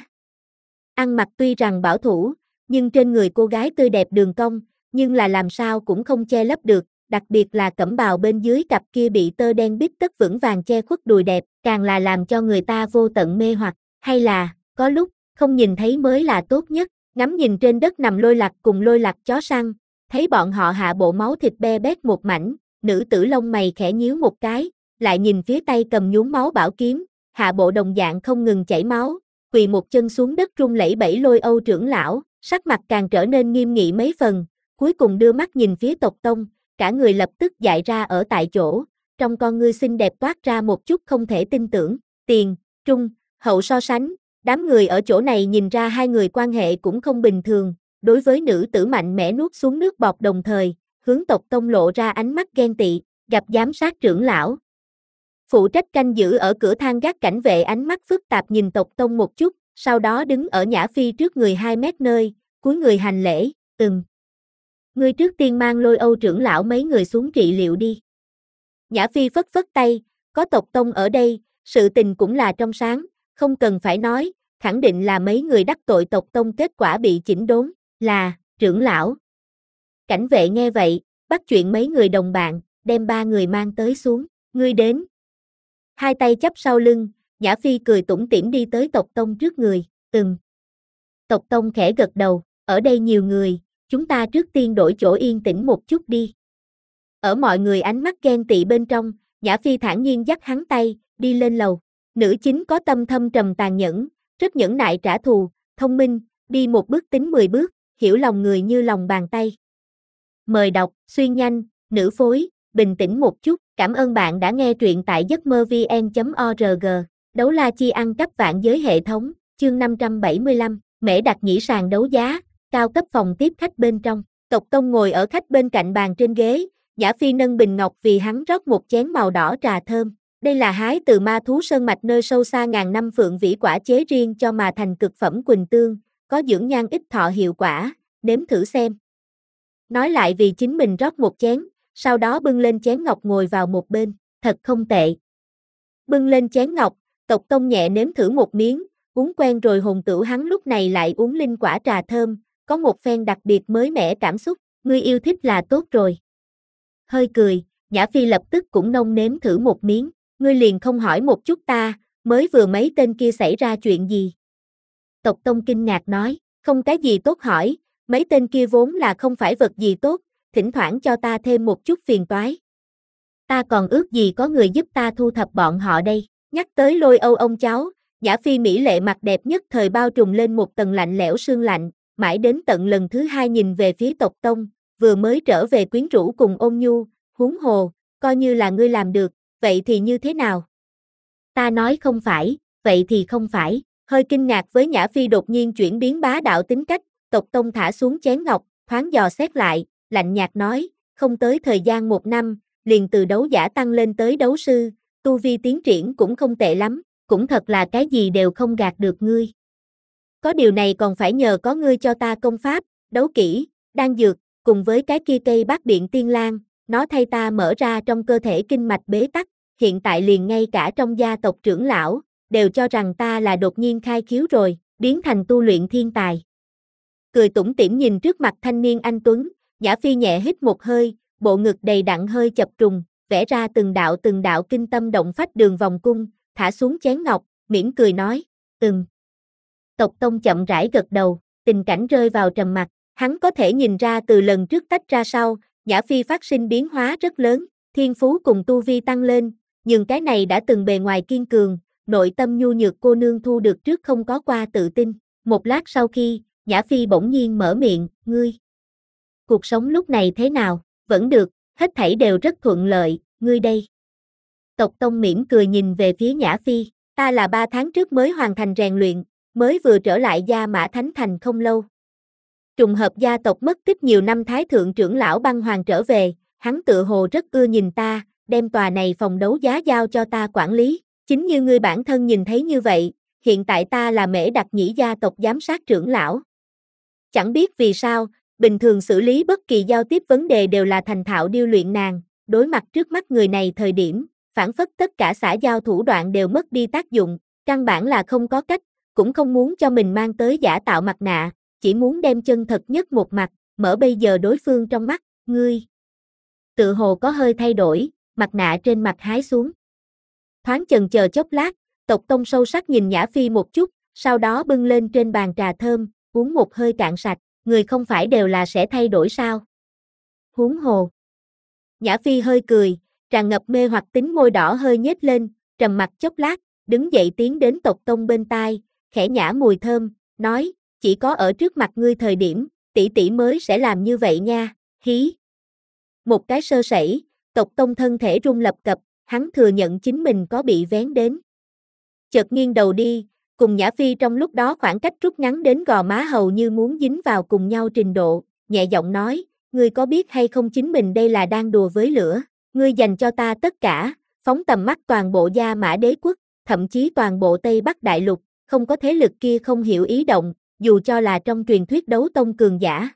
Speaker 1: Ăn mặc tuy rằng bảo thủ, nhưng trên người cô gái tươi đẹp đường cong, nhưng là làm sao cũng không che lấp được, đặc biệt là cẩm bào bên dưới cặp kia bị tơ đen bít tất vững vàng che khuất đùi đẹp, càng là làm cho người ta vô tận mê hoặc, hay là, có lúc, không nhìn thấy mới là tốt nhất. Ngắm nhìn trên đất nằm Lôi Lạc cùng Lôi Lạc chó săn, thấy bọn họ hạ bộ máu thịt be bét một mảnh, nữ tử lông mày khẽ nhíu một cái, lại nhìn phía tay cầm nhuốm máu bảo kiếm, hạ bộ đồng dạng không ngừng chảy máu, quỳ một chân xuống đất run lẩy bẩy Lôi Âu trưởng lão, sắc mặt càng trở nên nghiêm nghị mấy phần, cuối cùng đưa mắt nhìn phía tộc tông, cả người lập tức dại ra ở tại chỗ, trong con ngươi xinh đẹp toát ra một chút không thể tin tưởng, tiền, trung, hậu so sánh. Đám người ở chỗ này nhìn ra hai người quan hệ cũng không bình thường, đối với nữ tử mạnh mẽ nuốt xuống nước bọt đồng thời, hướng tộc tông lộ ra ánh mắt ghen tị, gặp giám sát trưởng lão. Phụ trách canh giữ ở cửa thang gác cảnh vệ ánh mắt phức tạp nhìn tộc tông một chút, sau đó đứng ở Nhã Phi trước người hai mét nơi, cúi người hành lễ, ừm. Ngươi trước tiên mang Lôi Âu trưởng lão mấy người xuống trị liệu đi. Nhã Phi phất phất tay, có tộc tông ở đây, sự tình cũng là trong sáng, không cần phải nói, khẳng định là mấy người đắc tội tộc tông kết quả bị chỉnh đốn, là, trưởng lão. Cảnh vệ nghe vậy, bắt chuyện mấy người đồng bạn, đem ba người mang tới xuống, ngươi đến. Hai tay chắp sau lưng, Nhã Phi cười tủm tỉm đi tới tộc tông trước người, ừm. Tộc tông khẽ gật đầu, ở đây nhiều người, chúng ta trước tiên đổi chỗ yên tĩnh một chút đi. Ở mọi người ánh mắt ghen tị bên trong, Nhã Phi thản nhiên dắt hắn tay, đi lên lầu. Nữ chính có tâm thâm trầm tàn nhẫn, rất nhẫn nại trả thù, thông minh, đi một bước tính mười bước, hiểu lòng người như lòng bàn tay. Mời đọc, xuyên nhanh, nữ phối, bình tĩnh một chút, cảm ơn bạn đã nghe truyện tại giấc mơ vn chấm org. Đấu la chi ăn cắp vạn giới hệ thống, chương năm trăm bảy mươi lăm, Mễ Đặc Nhĩ sàn đấu giá, cao cấp phòng tiếp khách bên trong. Tộc Tông ngồi ở khách bên cạnh bàn trên ghế, Nhã Phi nâng bình ngọc vì hắn rót một chén màu đỏ trà thơm. Đây là hái từ ma thú sơn mạch nơi sâu xa ngàn năm phượng vĩ quả chế riêng cho mà thành cực phẩm quỳnh tương, có dưỡng nhan ích thọ hiệu quả, nếm thử xem. Nói lại vì chính mình rót một chén, sau đó bưng lên chén ngọc ngồi vào một bên, thật không tệ. Bưng lên chén ngọc, Tộc Tông nhẹ nếm thử một miếng, uống quen rồi hồn tửu hắn lúc này lại uống linh quả trà thơm, có một phen đặc biệt mới mẻ cảm xúc, ngươi yêu thích là tốt rồi. Hơi cười, Nhã Phi lập tức cũng nông nếm thử một miếng, ngươi liền không hỏi một chút ta, mới vừa mấy tên kia xảy ra chuyện gì. Tộc Tông kinh ngạc nói, không cái gì tốt hỏi, mấy tên kia vốn là không phải vật gì tốt, thỉnh thoảng cho ta thêm một chút phiền toái. Ta còn ước gì có người giúp ta thu thập bọn họ đây, nhắc tới Lôi Âu ông cháu, Nhã Phi mỹ lệ mặt đẹp nhất thời bao trùm lên một tầng lạnh lẽo sương lạnh, mãi đến tận lần thứ hai nhìn về phía Tộc Tông, vừa mới trở về quyến rũ cùng ôn nhu, huống hồ, coi như là ngươi làm được, vậy thì như thế nào? Ta nói không phải, vậy thì không phải, hơi kinh ngạc với Nhã Phi đột nhiên chuyển biến bá đạo tính cách, Tộc Tông thả xuống chén ngọc, thoáng dò xét lại, lạnh nhạt nói, không tới thời gian một năm, liền từ đấu giả tăng lên tới đấu sư, tu vi tiến triển cũng không tệ lắm, cũng thật là cái gì đều không gạt được ngươi. Có điều này còn phải nhờ có ngươi cho ta công pháp, đấu kỹ, đan dược, cùng với cái kia cây bát điện tiên lang, nó thay ta mở ra trong cơ thể kinh mạch bế tắc, hiện tại liền ngay cả trong gia tộc trưởng lão, đều cho rằng ta là đột nhiên khai khiếu rồi, biến thành tu luyện thiên tài. Cười tủm tỉm nhìn trước mặt thanh niên anh Tuấn, Nhã Phi nhẹ hít một hơi, bộ ngực đầy đặn hơi chập trùng, vẽ ra từng đạo từng đạo kinh tâm động phách đường vòng cung, thả xuống chén ngọc, mỉm cười nói, ừm. Tộc Tông chậm rãi gật đầu, tình cảnh rơi vào trầm mặc, hắn có thể nhìn ra từ lần trước tách ra sau, Nhã Phi phát sinh biến hóa rất lớn, thiên phú cùng tu vi tăng lên, nhưng cái này đã từng bề ngoài kiên cường, nội tâm nhu nhược cô nương thu được trước không có qua tự tin. Một lát sau khi, Nhã Phi bỗng nhiên mở miệng, ngươi. Cuộc sống lúc này thế nào, vẫn được, hết thảy đều rất thuận lợi, ngươi đây. Tộc Tông mỉm cười nhìn về phía Nhã Phi, Ta là ba tháng trước mới hoàn thành rèn luyện, mới vừa trở lại Gia Mã Thánh Thành không lâu. Trùng hợp gia tộc mất tích nhiều năm Thái thượng trưởng lão Băng Hoàng trở về, hắn tự hồ rất ưa nhìn ta, đem tòa này phòng đấu giá giao cho ta quản lý. Chính như ngươi bản thân nhìn thấy như vậy, hiện tại ta là Mễ Đặc Nhĩ gia tộc giám sát trưởng lão. Chẳng biết vì sao, bình thường xử lý bất kỳ giao tiếp vấn đề đều là thành thạo điêu luyện nàng, đối mặt trước mắt người này thời điểm, phản phất tất cả xã giao thủ đoạn đều mất đi tác dụng, căn bản là không có cách, cũng không muốn cho mình mang tới giả tạo mặt nạ, chỉ muốn đem chân thật nhất một mặt, mở bây giờ đối phương trong mắt, ngươi. Tự hồ có hơi thay đổi, mặt nạ trên mặt hái xuống. Thoáng chần chờ chốc lát, Tộc Tông sâu sắc nhìn Nhã Phi một chút, sau đó bưng lên trên bàn trà thơm, uống một hơi cạn sạch, người không phải đều là sẽ thay đổi sao? Huống hồ. Nhã Phi hơi cười, tràn ngập mê hoặc tính môi đỏ hơi nhếch lên, trầm mặt chốc lát, đứng dậy tiến đến Tộc Tông bên tai, khẽ nhả mùi thơm, nói, chỉ có ở trước mặt ngươi thời điểm, tỷ tỷ mới sẽ làm như vậy nha, hí. Một cái sơ sẩy, Tộc Tông thân thể rung lập cập, hắn thừa nhận chính mình có bị vén đến. Chợt nghiêng đầu đi, cùng Nhã Phi trong lúc đó khoảng cách rút ngắn đến gò má hầu như muốn dính vào cùng nhau trình độ, nhẹ giọng nói, ngươi có biết hay không chính mình đây là đang đùa với lửa, ngươi dành cho ta tất cả, phóng tầm mắt toàn bộ Gia Mã Đế quốc, thậm chí toàn bộ Tây Bắc Đại Lục, không có thế lực kia không hiểu ý động, dù cho là trong truyền thuyết đấu tông cường giả.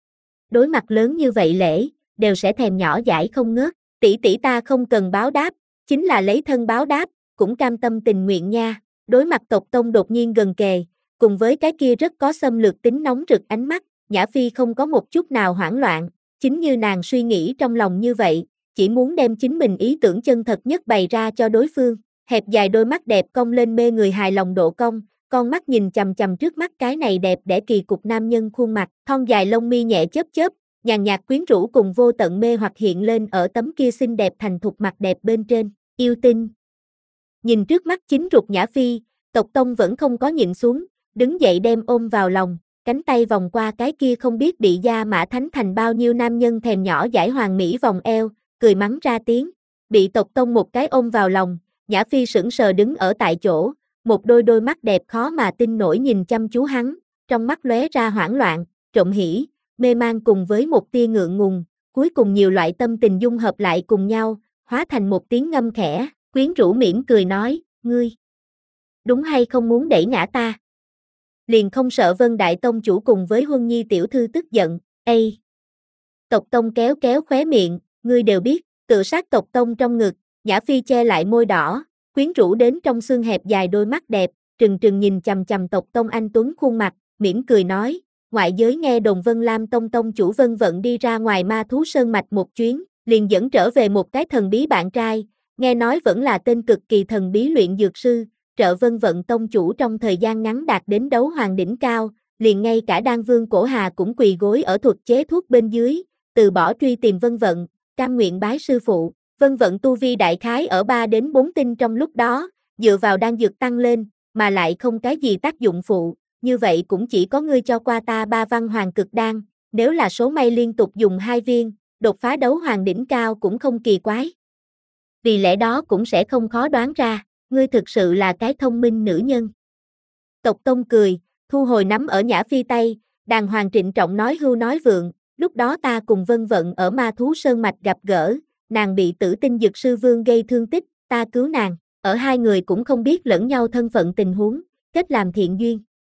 Speaker 1: Đối mặt lớn như vậy lễ, đều sẽ thèm nhỏ dãi không ngớt, tỷ tỷ ta không cần báo đáp, chính là lấy thân báo đáp, cũng cam tâm tình nguyện nha. Đối mặt Tộc Tông đột nhiên gần kề, cùng với cái kia rất có xâm lược tính nóng rực ánh mắt, Nhã Phi không có một chút nào hoảng loạn, chính như nàng suy nghĩ trong lòng như vậy, chỉ muốn đem chính mình ý tưởng chân thật nhất bày ra cho đối phương, hẹp dài đôi mắt đẹp cong lên mê người hài lòng độ cong, con mắt nhìn chằm chằm trước mắt cái này đẹp đẽ kỳ cục nam nhân khuôn mặt, thon dài lông mi nhẹ chớp chớp, nhàn nhạt quyến rũ cùng vô tận mê hoặc hiện lên ở tấm kia xinh đẹp thành thục mặt đẹp bên trên, yêu tinh. Nhìn trước mắt chính ruột Nhã Phi, Tộc Tông vẫn không có nhịn xuống, đứng dậy đem ôm vào lòng, cánh tay vòng qua cái kia không biết bị Gia Mã Thánh Thành bao nhiêu nam nhân thèm nhỏ dãi hoàng mỹ vòng eo, cười mắng ra tiếng, bị Tộc Tông một cái ôm vào lòng, Nhã Phi sững sờ đứng ở tại chỗ, một đôi đôi mắt đẹp khó mà tin nổi nhìn chăm chú hắn, trong mắt lóe ra hoảng loạn, trộm hỉ, mê man cùng với một tia ngượng ngùng, cuối cùng nhiều loại tâm tình dung hợp lại cùng nhau, hóa thành một tiếng ngâm khẽ, quyến rũ mỉm cười nói, ngươi, đúng hay không muốn đẩy ngã ta? Liền không sợ Vân Đại Tông chủ cùng với Huân Nhi tiểu thư tức giận, ây. Tộc Tông kéo kéo khóe miệng, ngươi đều biết, tự sát Tộc Tông trong ngực, Nhã Phi che lại môi đỏ, quyến rũ đến trong xương hẹp dài đôi mắt đẹp, trừng trừng nhìn chằm chằm Tộc Tông anh tuấn khuôn mặt, mỉm cười nói, ngoại giới nghe đồn Vân Lam Tông Tông chủ Vân Vận đi ra ngoài Ma Thú Sơn Mạch một chuyến, liền dẫn trở về một cái thần bí bạn trai, nghe nói vẫn là tên cực kỳ thần bí luyện dược sư, trợ Vân Vận Tông chủ trong thời gian ngắn đạt đến đấu hoàng đỉnh cao, liền ngay cả Đan Vương Cổ Hà cũng quỳ gối ở thuật chế thuốc bên dưới, từ bỏ truy tìm Vân Vận, cam nguyện bái sư phụ. Vân Vận tu vi đại khái ở ba đến bốn tinh trong lúc đó, dựa vào đan dược tăng lên, mà lại không cái gì tác dụng phụ, như vậy cũng chỉ có ngươi cho qua ta ba văn hoàng cực đan, nếu là số may liên tục dùng hai viên, đột phá đấu hoàng đỉnh cao cũng không kỳ quái. Vì lẽ đó cũng sẽ không khó đoán ra, ngươi thực sự là cái thông minh nữ nhân. Tộc Tông cười, thu hồi nắm ở Nhã Phi tay, đàng hoàng trịnh trọng nói hưu nói vượng, lúc đó ta cùng Vân Vận ở Ma Thú Sơn Mạch gặp gỡ, nàng bị Tử Tinh Dược Sư Vương gây thương tích, ta cứu nàng, ở hai người cũng không biết lẫn nhau thân phận tình huống, kết làm thiện duyên.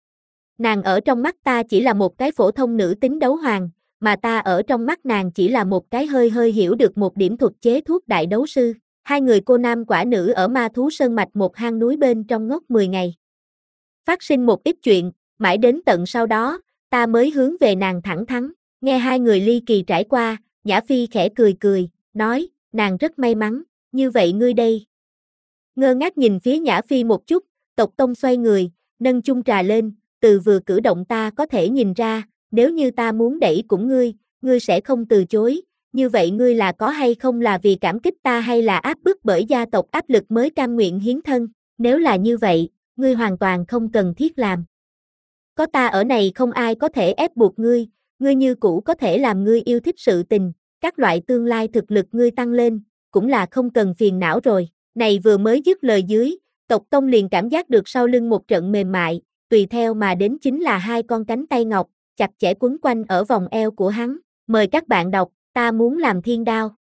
Speaker 1: Nàng ở trong mắt ta chỉ là một cái phổ thông nữ tính đấu hoàng, mà ta ở trong mắt nàng chỉ là một cái hơi hơi hiểu được một điểm thuật chế thuốc đại đấu sư. Hai người cô nam quả nữ ở Ma Thú Sơn Mạch một hang núi bên trong ngốc mười ngày. Phát sinh một ít chuyện, mãi đến tận sau đó, ta mới hướng về nàng thẳng thắn, nghe hai người ly kỳ trải qua, Nhã Phi khẽ cười cười, nói, nàng rất may mắn, như vậy ngươi đây. Ngơ ngác nhìn phía Nhã Phi một chút, Tộc Tông xoay người, nâng chung trà lên, từ vừa cử động ta có thể nhìn ra, nếu như ta muốn đẩy cũng ngươi, ngươi sẽ không từ chối, như vậy ngươi là có hay không là vì cảm kích ta hay là áp bức bởi gia tộc áp lực mới cam nguyện hiến thân, nếu là như vậy, ngươi hoàn toàn không cần thiết làm. Có ta ở này không ai có thể ép buộc ngươi, ngươi như cũ có thể làm ngươi yêu thích sự tình, các loại tương lai thực lực ngươi tăng lên, cũng là không cần phiền não rồi. Này vừa mới dứt lời dưới, Tộc Tông liền cảm giác được sau lưng một trận mềm mại, tùy theo mà đến chính là hai con cánh tay ngọc, chặt chẽ quấn quanh ở vòng eo của hắn. Mời các bạn đọc, ta muốn làm thiên đao.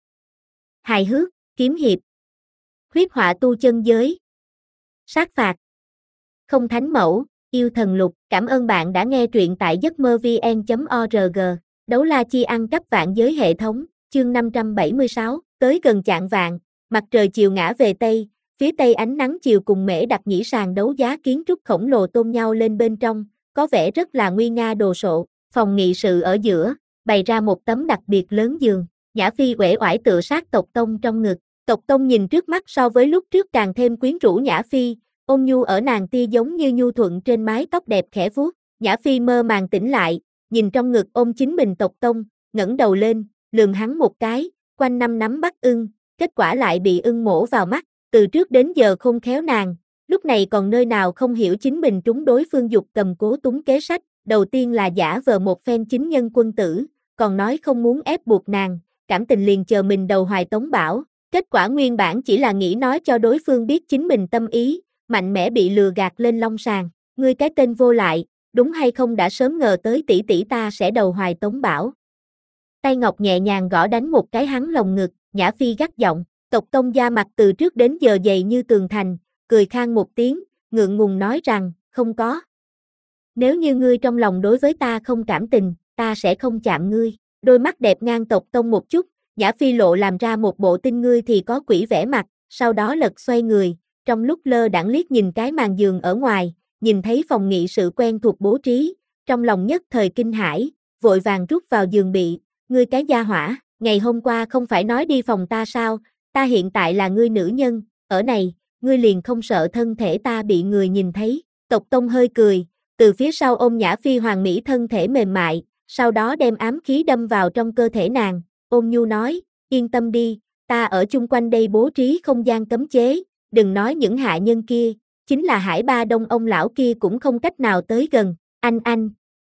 Speaker 1: Hài hước, kiếm hiệp. Huyết họa tu chân giới. Sát phạt. Không thánh mẫu, yêu thần lục. Cảm ơn bạn đã nghe truyện tại giấc mơ vê en chấm org. Đấu la chi ăn cắp vạn giới hệ thống, chương năm trăm bảy mươi sáu, tới gần chạng vạng, mặt trời chiều ngã về Tây, phía Tây ánh nắng chiều cùng Mễ Đặc Nhĩ sàn đấu giá kiến trúc khổng lồ tôn nhau lên bên trong, có vẻ rất là nguy nga đồ sộ. Phòng nghị sự ở giữa, bày ra một tấm đặc biệt lớn giường, Nhã Phi uể oải tựa sát Tộc Tông trong ngực. Tộc Tông nhìn trước mắt so với lúc trước càng thêm quyến rũ Nhã Phi, ôn nhu ở nàng tia giống như nhu thuận trên mái tóc đẹp khẽ vuốt. Nhã Phi mơ màng tỉnh lại, nhìn trong ngực ôm chính mình Tộc Tông, ngẩng đầu lên, lườm hắn một cái, quanh năm nắm bắt ưng, kết quả lại bị ưng mổ vào mắt. Từ trước đến giờ không khéo nàng, lúc này còn nơi nào không hiểu chính mình trúng đối phương dục cầm cố túng kế sách. Đầu tiên là giả vờ một phen chính nhân quân tử, còn nói không muốn ép buộc nàng, cảm tình liền chờ mình đầu hoài tống bảo. Kết quả nguyên bản chỉ là nghĩ nói cho đối phương biết chính mình tâm ý, mạnh mẽ bị lừa gạt lên long sàng. Ngươi cái tên vô lại, đúng hay không đã sớm ngờ tới tỷ tỷ ta sẽ đầu hoài tống bảo. Tay ngọc nhẹ nhàng gõ đánh một cái hắn lồng ngực, Nhã Phi gắt giọng. Tộc Tông da mặt từ trước đến giờ dày như tường thành, cười khang một tiếng, ngượng ngùng nói rằng, không có. Nếu như ngươi trong lòng đối với ta không cảm tình, ta sẽ không chạm ngươi. Đôi mắt đẹp ngang Tộc Tông một chút, Nhã Phi lộ làm ra một bộ tin ngươi thì có quỷ vẻ mặt, sau đó lật xoay người, trong lúc lơ đãng liếc nhìn cái màn giường ở ngoài, nhìn thấy phòng nghị sự quen thuộc bố trí, trong lòng nhất thời kinh hãi, vội vàng rút vào giường bị, ngươi cái gia hỏa, ngày hôm qua không phải nói đi phòng ta sao, ta hiện tại là ngươi nữ nhân, ở này, ngươi liền không sợ thân thể ta bị người nhìn thấy. Tộc Tông hơi cười, từ phía sau ôm Nhã Phi hoàng mỹ thân thể mềm mại, sau đó đem ám khí đâm vào trong cơ thể nàng, ôn nhu nói, yên tâm đi, ta ở chung quanh đây bố trí không gian cấm chế, đừng nói những hạ nhân kia, chính là Hải Ba Đông ông lão kia cũng không cách nào tới gần. Anh anh.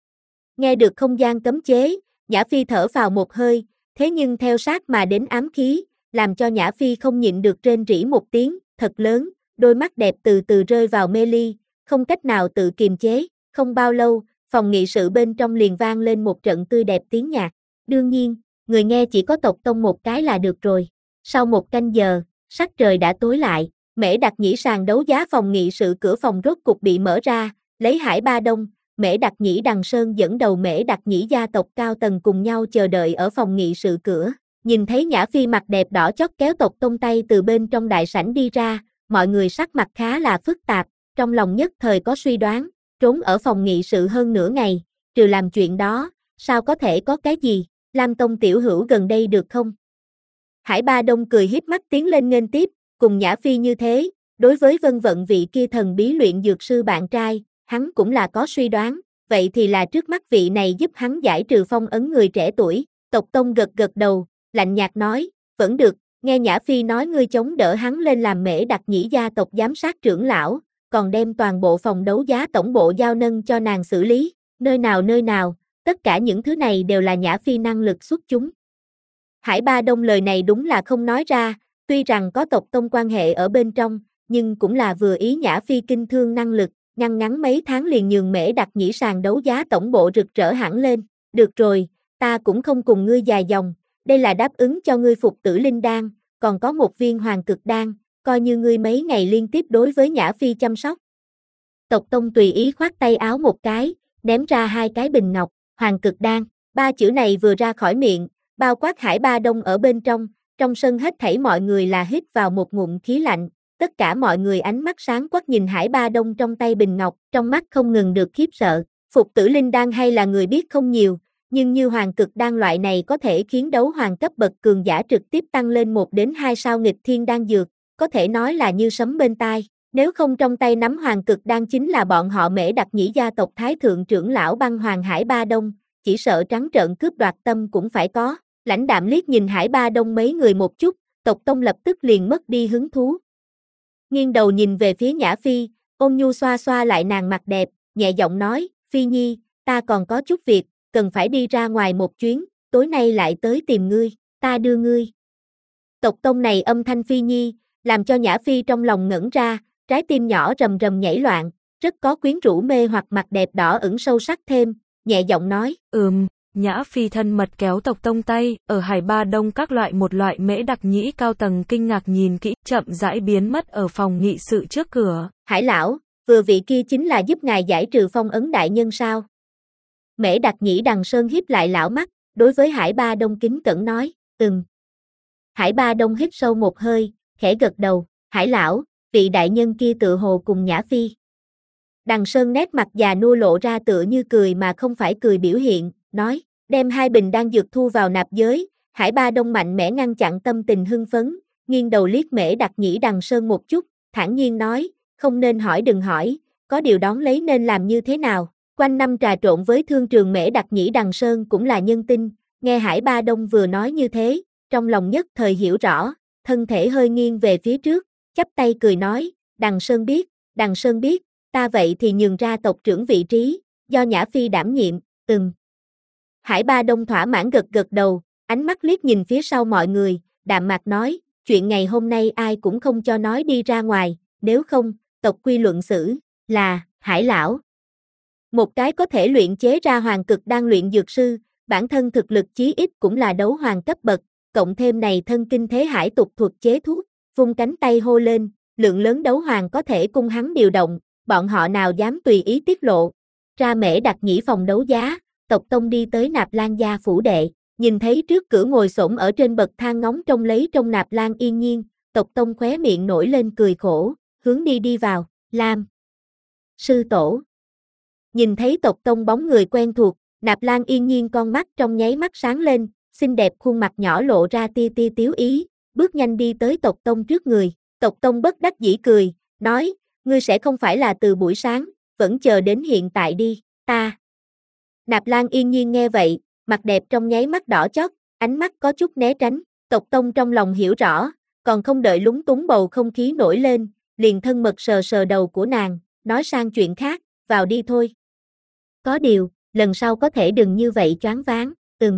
Speaker 1: Nghe được không gian cấm chế, Nhã Phi thở vào một hơi, thế nhưng theo sát mà đến ám khí, làm cho Nhã Phi không nhịn được rên rỉ một tiếng, thật lớn, đôi mắt đẹp từ từ rơi vào mê ly, không cách nào tự kiềm chế. Không bao lâu, phòng nghị sự bên trong liền vang lên một trận tươi đẹp tiếng nhạc. Đương nhiên, người nghe chỉ có Tộc Tông một cái là được rồi. Sau một canh giờ, sắc trời đã tối lại, Mễ Đặc Nhĩ sàn đấu giá phòng nghị sự cửa phòng rốt cục bị mở ra, lấy Hải Ba Đông, Mễ Đặc Nhĩ Đằng Sơn dẫn đầu Mễ Đặc Nhĩ gia tộc cao tầng cùng nhau chờ đợi ở phòng nghị sự cửa. Nhìn thấy Nhã Phi mặt đẹp đỏ chót kéo Tộc Tông tay từ bên trong đại sảnh đi ra, mọi người sắc mặt khá là phức tạp, trong lòng nhất thời có suy đoán, trốn ở phòng nghị sự hơn nửa ngày, trừ làm chuyện đó, sao có thể có cái gì, Lam Tông tiểu hữu gần đây được không? Hải Ba Đông cười híp mắt tiến lên nghênh tiếp, cùng Nhã Phi như thế, đối với Vân Vận vị kia thần bí luyện dược sư bạn trai, hắn cũng là có suy đoán, vậy thì là trước mắt vị này giúp hắn giải trừ phong ấn người trẻ tuổi. Tộc Tông gật gật đầu, lạnh nhạt nói, vẫn được, nghe Nhã Phi nói ngươi chống đỡ hắn lên làm Mễ Đặc Nhĩ gia tộc giám sát trưởng lão, còn đem toàn bộ phòng đấu giá tổng bộ giao nâng cho nàng xử lý, nơi nào nơi nào, tất cả những thứ này đều là Nhã Phi năng lực xuất chúng. Hải Ba Đông lời này đúng là không nói ra, tuy rằng có Tộc Tông quan hệ ở bên trong, nhưng cũng là vừa ý Nhã Phi kinh thương năng lực, ngăn ngắn mấy tháng liền nhường Mễ Đặc Nhĩ sàn đấu giá tổng bộ rực rỡ hẳn lên. Được rồi, ta cũng không cùng ngươi dài dòng, đây là đáp ứng cho ngươi phục tử linh đan, còn có một viên hoàng cực đan, coi như ngươi mấy ngày liên tiếp đối với Nhã Phi chăm sóc. Tộc Tông tùy ý khoát tay áo một cái, ném ra hai cái bình ngọc, hoàng cực đan, ba chữ này vừa ra khỏi miệng, bao quát Hải Ba Đông ở bên trong, trong sân hết thảy mọi người là hít vào một ngụm khí lạnh, tất cả mọi người ánh mắt sáng quắc nhìn Hải Ba Đông trong tay bình ngọc, trong mắt không ngừng được khiếp sợ. Phục tử linh đan hay là người biết không nhiều, nhưng như hoàng cực đan loại này có thể khiến đấu hoàng cấp bậc cường giả trực tiếp tăng lên một đến hai sao nghịch thiên đan dược, có thể nói là như sấm bên tai. Nếu không trong tay nắm hoàng cực đan chính là bọn họ Mễ Đặc Nhĩ gia tộc thái thượng trưởng lão băng hoàng Hải Ba Đông, chỉ sợ trắng trợn cướp đoạt tâm cũng phải có. Lãnh đạm liếc nhìn Hải Ba Đông mấy người một chút, Tộc Tông lập tức liền mất đi hứng thú. Nghiêng đầu nhìn về phía Nhã Phi, ôn nhu xoa xoa lại nàng mặt đẹp, nhẹ giọng nói, Phi Nhi, ta còn có chút việc, cần phải đi ra ngoài một chuyến, tối nay lại tới tìm ngươi, ta đưa ngươi. Tộc Tông này âm thanh Phi Nhi, làm cho Nhã Phi trong lòng ngẩn ra, trái tim nhỏ rầm rầm nhảy loạn, rất có quyến rũ mê hoặc mặt đẹp đỏ ửng sâu sắc thêm, nhẹ giọng nói.
Speaker 2: Ừm, Nhã Phi thân mật kéo Tộc Tông tay, ở Hải Ba Đông các loại một loại mễ đặc nhĩ cao tầng kinh ngạc nhìn kỹ, chậm rãi biến mất ở phòng nghị sự trước cửa.
Speaker 1: Hải lão, vừa vị kia chính là giúp ngài giải trừ phong ấn đại nhân sao? Mễ đặc nhĩ Đằng Sơn hiếp lại lão mắt, đối với Hải Ba Đông kính cẩn nói, ừm. Hải Ba Đông hít sâu một hơi, khẽ gật đầu, Hải lão, vị đại nhân kia tự hồ cùng Nhã Phi. Đằng Sơn nét mặt già nua lộ ra tựa như cười mà không phải cười biểu hiện, nói, đem hai bình đan dược thu vào nạp giới. Hải Ba Đông mạnh mẽ ngăn chặn tâm tình hưng phấn, nghiêng đầu liếc Mễ đặc nhĩ Đằng Sơn một chút, thản nhiên nói, không nên hỏi đừng hỏi, có điều đón lấy nên làm như thế nào. Quanh năm trà trộn với thương trường Mễ đặc nhĩ Đằng Sơn cũng là nhân tinh, nghe Hải Ba Đông vừa nói như thế, trong lòng nhất thời hiểu rõ, thân thể hơi nghiêng về phía trước, chắp tay cười nói, Đằng Sơn biết, Đằng Sơn biết, ta vậy thì nhường ra tộc trưởng vị trí, do Nhã Phi đảm nhiệm, ừm. Hải Ba Đông thỏa mãn gật gật đầu, ánh mắt liếc nhìn phía sau mọi người, đạm mạc nói, chuyện ngày hôm nay ai cũng không cho nói đi ra ngoài, nếu không, tộc quy luận xử, là, Hải lão. Một cái có thể luyện chế ra hoàng cực đan luyện dược sư, bản thân thực lực chí ít cũng là đấu hoàng cấp bậc, cộng thêm này thân kinh thế hải tục thuật chế thuốc, vung cánh tay hô lên, lượng lớn đấu hoàng có thể cung hắn điều động, bọn họ nào dám tùy ý tiết lộ. Ra Mễ đặc nhĩ phòng đấu giá, Tộc Tông đi tới Nạp Lan gia phủ đệ, nhìn thấy trước cửa ngồi xổm ở trên bậc thang ngóng trông lấy trong Nạp Lan Yên Nhiên, Tộc Tông khóe miệng nổi lên cười khổ, hướng đi đi vào, Lam sư tổ. Nhìn thấy Tộc Tông bóng người quen thuộc, Nạp Lan Yên Nhiên con mắt trong nháy mắt sáng lên, xinh đẹp khuôn mặt nhỏ lộ ra tia tia tiếu ý, bước nhanh đi tới Tộc Tông trước người. Tộc Tông bất đắc dĩ cười, nói, ngươi sẽ không phải là từ buổi sáng, vẫn chờ đến hiện tại đi, ta. Nạp Lan Yên Nhiên nghe vậy, mặt đẹp trong nháy mắt đỏ chót, ánh mắt có chút né tránh, Tộc Tông trong lòng hiểu rõ, còn không đợi lúng túng bầu không khí nổi lên, liền thân mật sờ sờ đầu của nàng, nói sang chuyện khác, vào đi thôi. Có điều, lần sau có thể đừng như vậy choáng váng, ừm.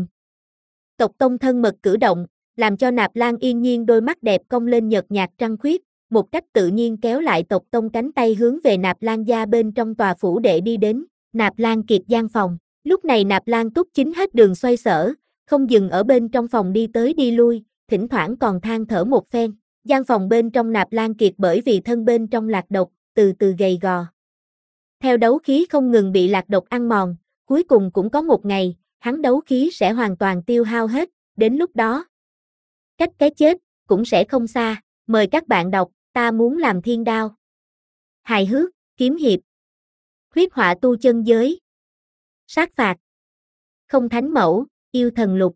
Speaker 1: Tộc Tông thân mật cử động, làm cho Nạp Lan Yên Nhiên đôi mắt đẹp cong lên nhợt nhạt trăng khuyết, một cách tự nhiên kéo lại Tộc Tông cánh tay hướng về Nạp Lan gia bên trong tòa phủ đệ đi đến, Nạp Lan Kiệt gian phòng. Lúc này Nạp Lan Túc Chính hết đường xoay sở, không dừng ở bên trong phòng đi tới đi lui, thỉnh thoảng còn than thở một phen. Gian phòng bên trong Nạp Lan Kiệt bởi vì thân bên trong lạc độc, từ từ gầy gò. Theo đấu khí không ngừng bị lạc độc ăn mòn, cuối cùng cũng có một ngày, hắn đấu khí sẽ hoàn toàn tiêu hao hết, đến lúc đó, cách cái chết, cũng sẽ không xa. Mời các bạn đọc, ta muốn làm thiên đao. Hài hước, kiếm hiệp. Huyết họa tu chân giới. Sát phạt. Không thánh mẫu, yêu thần lục.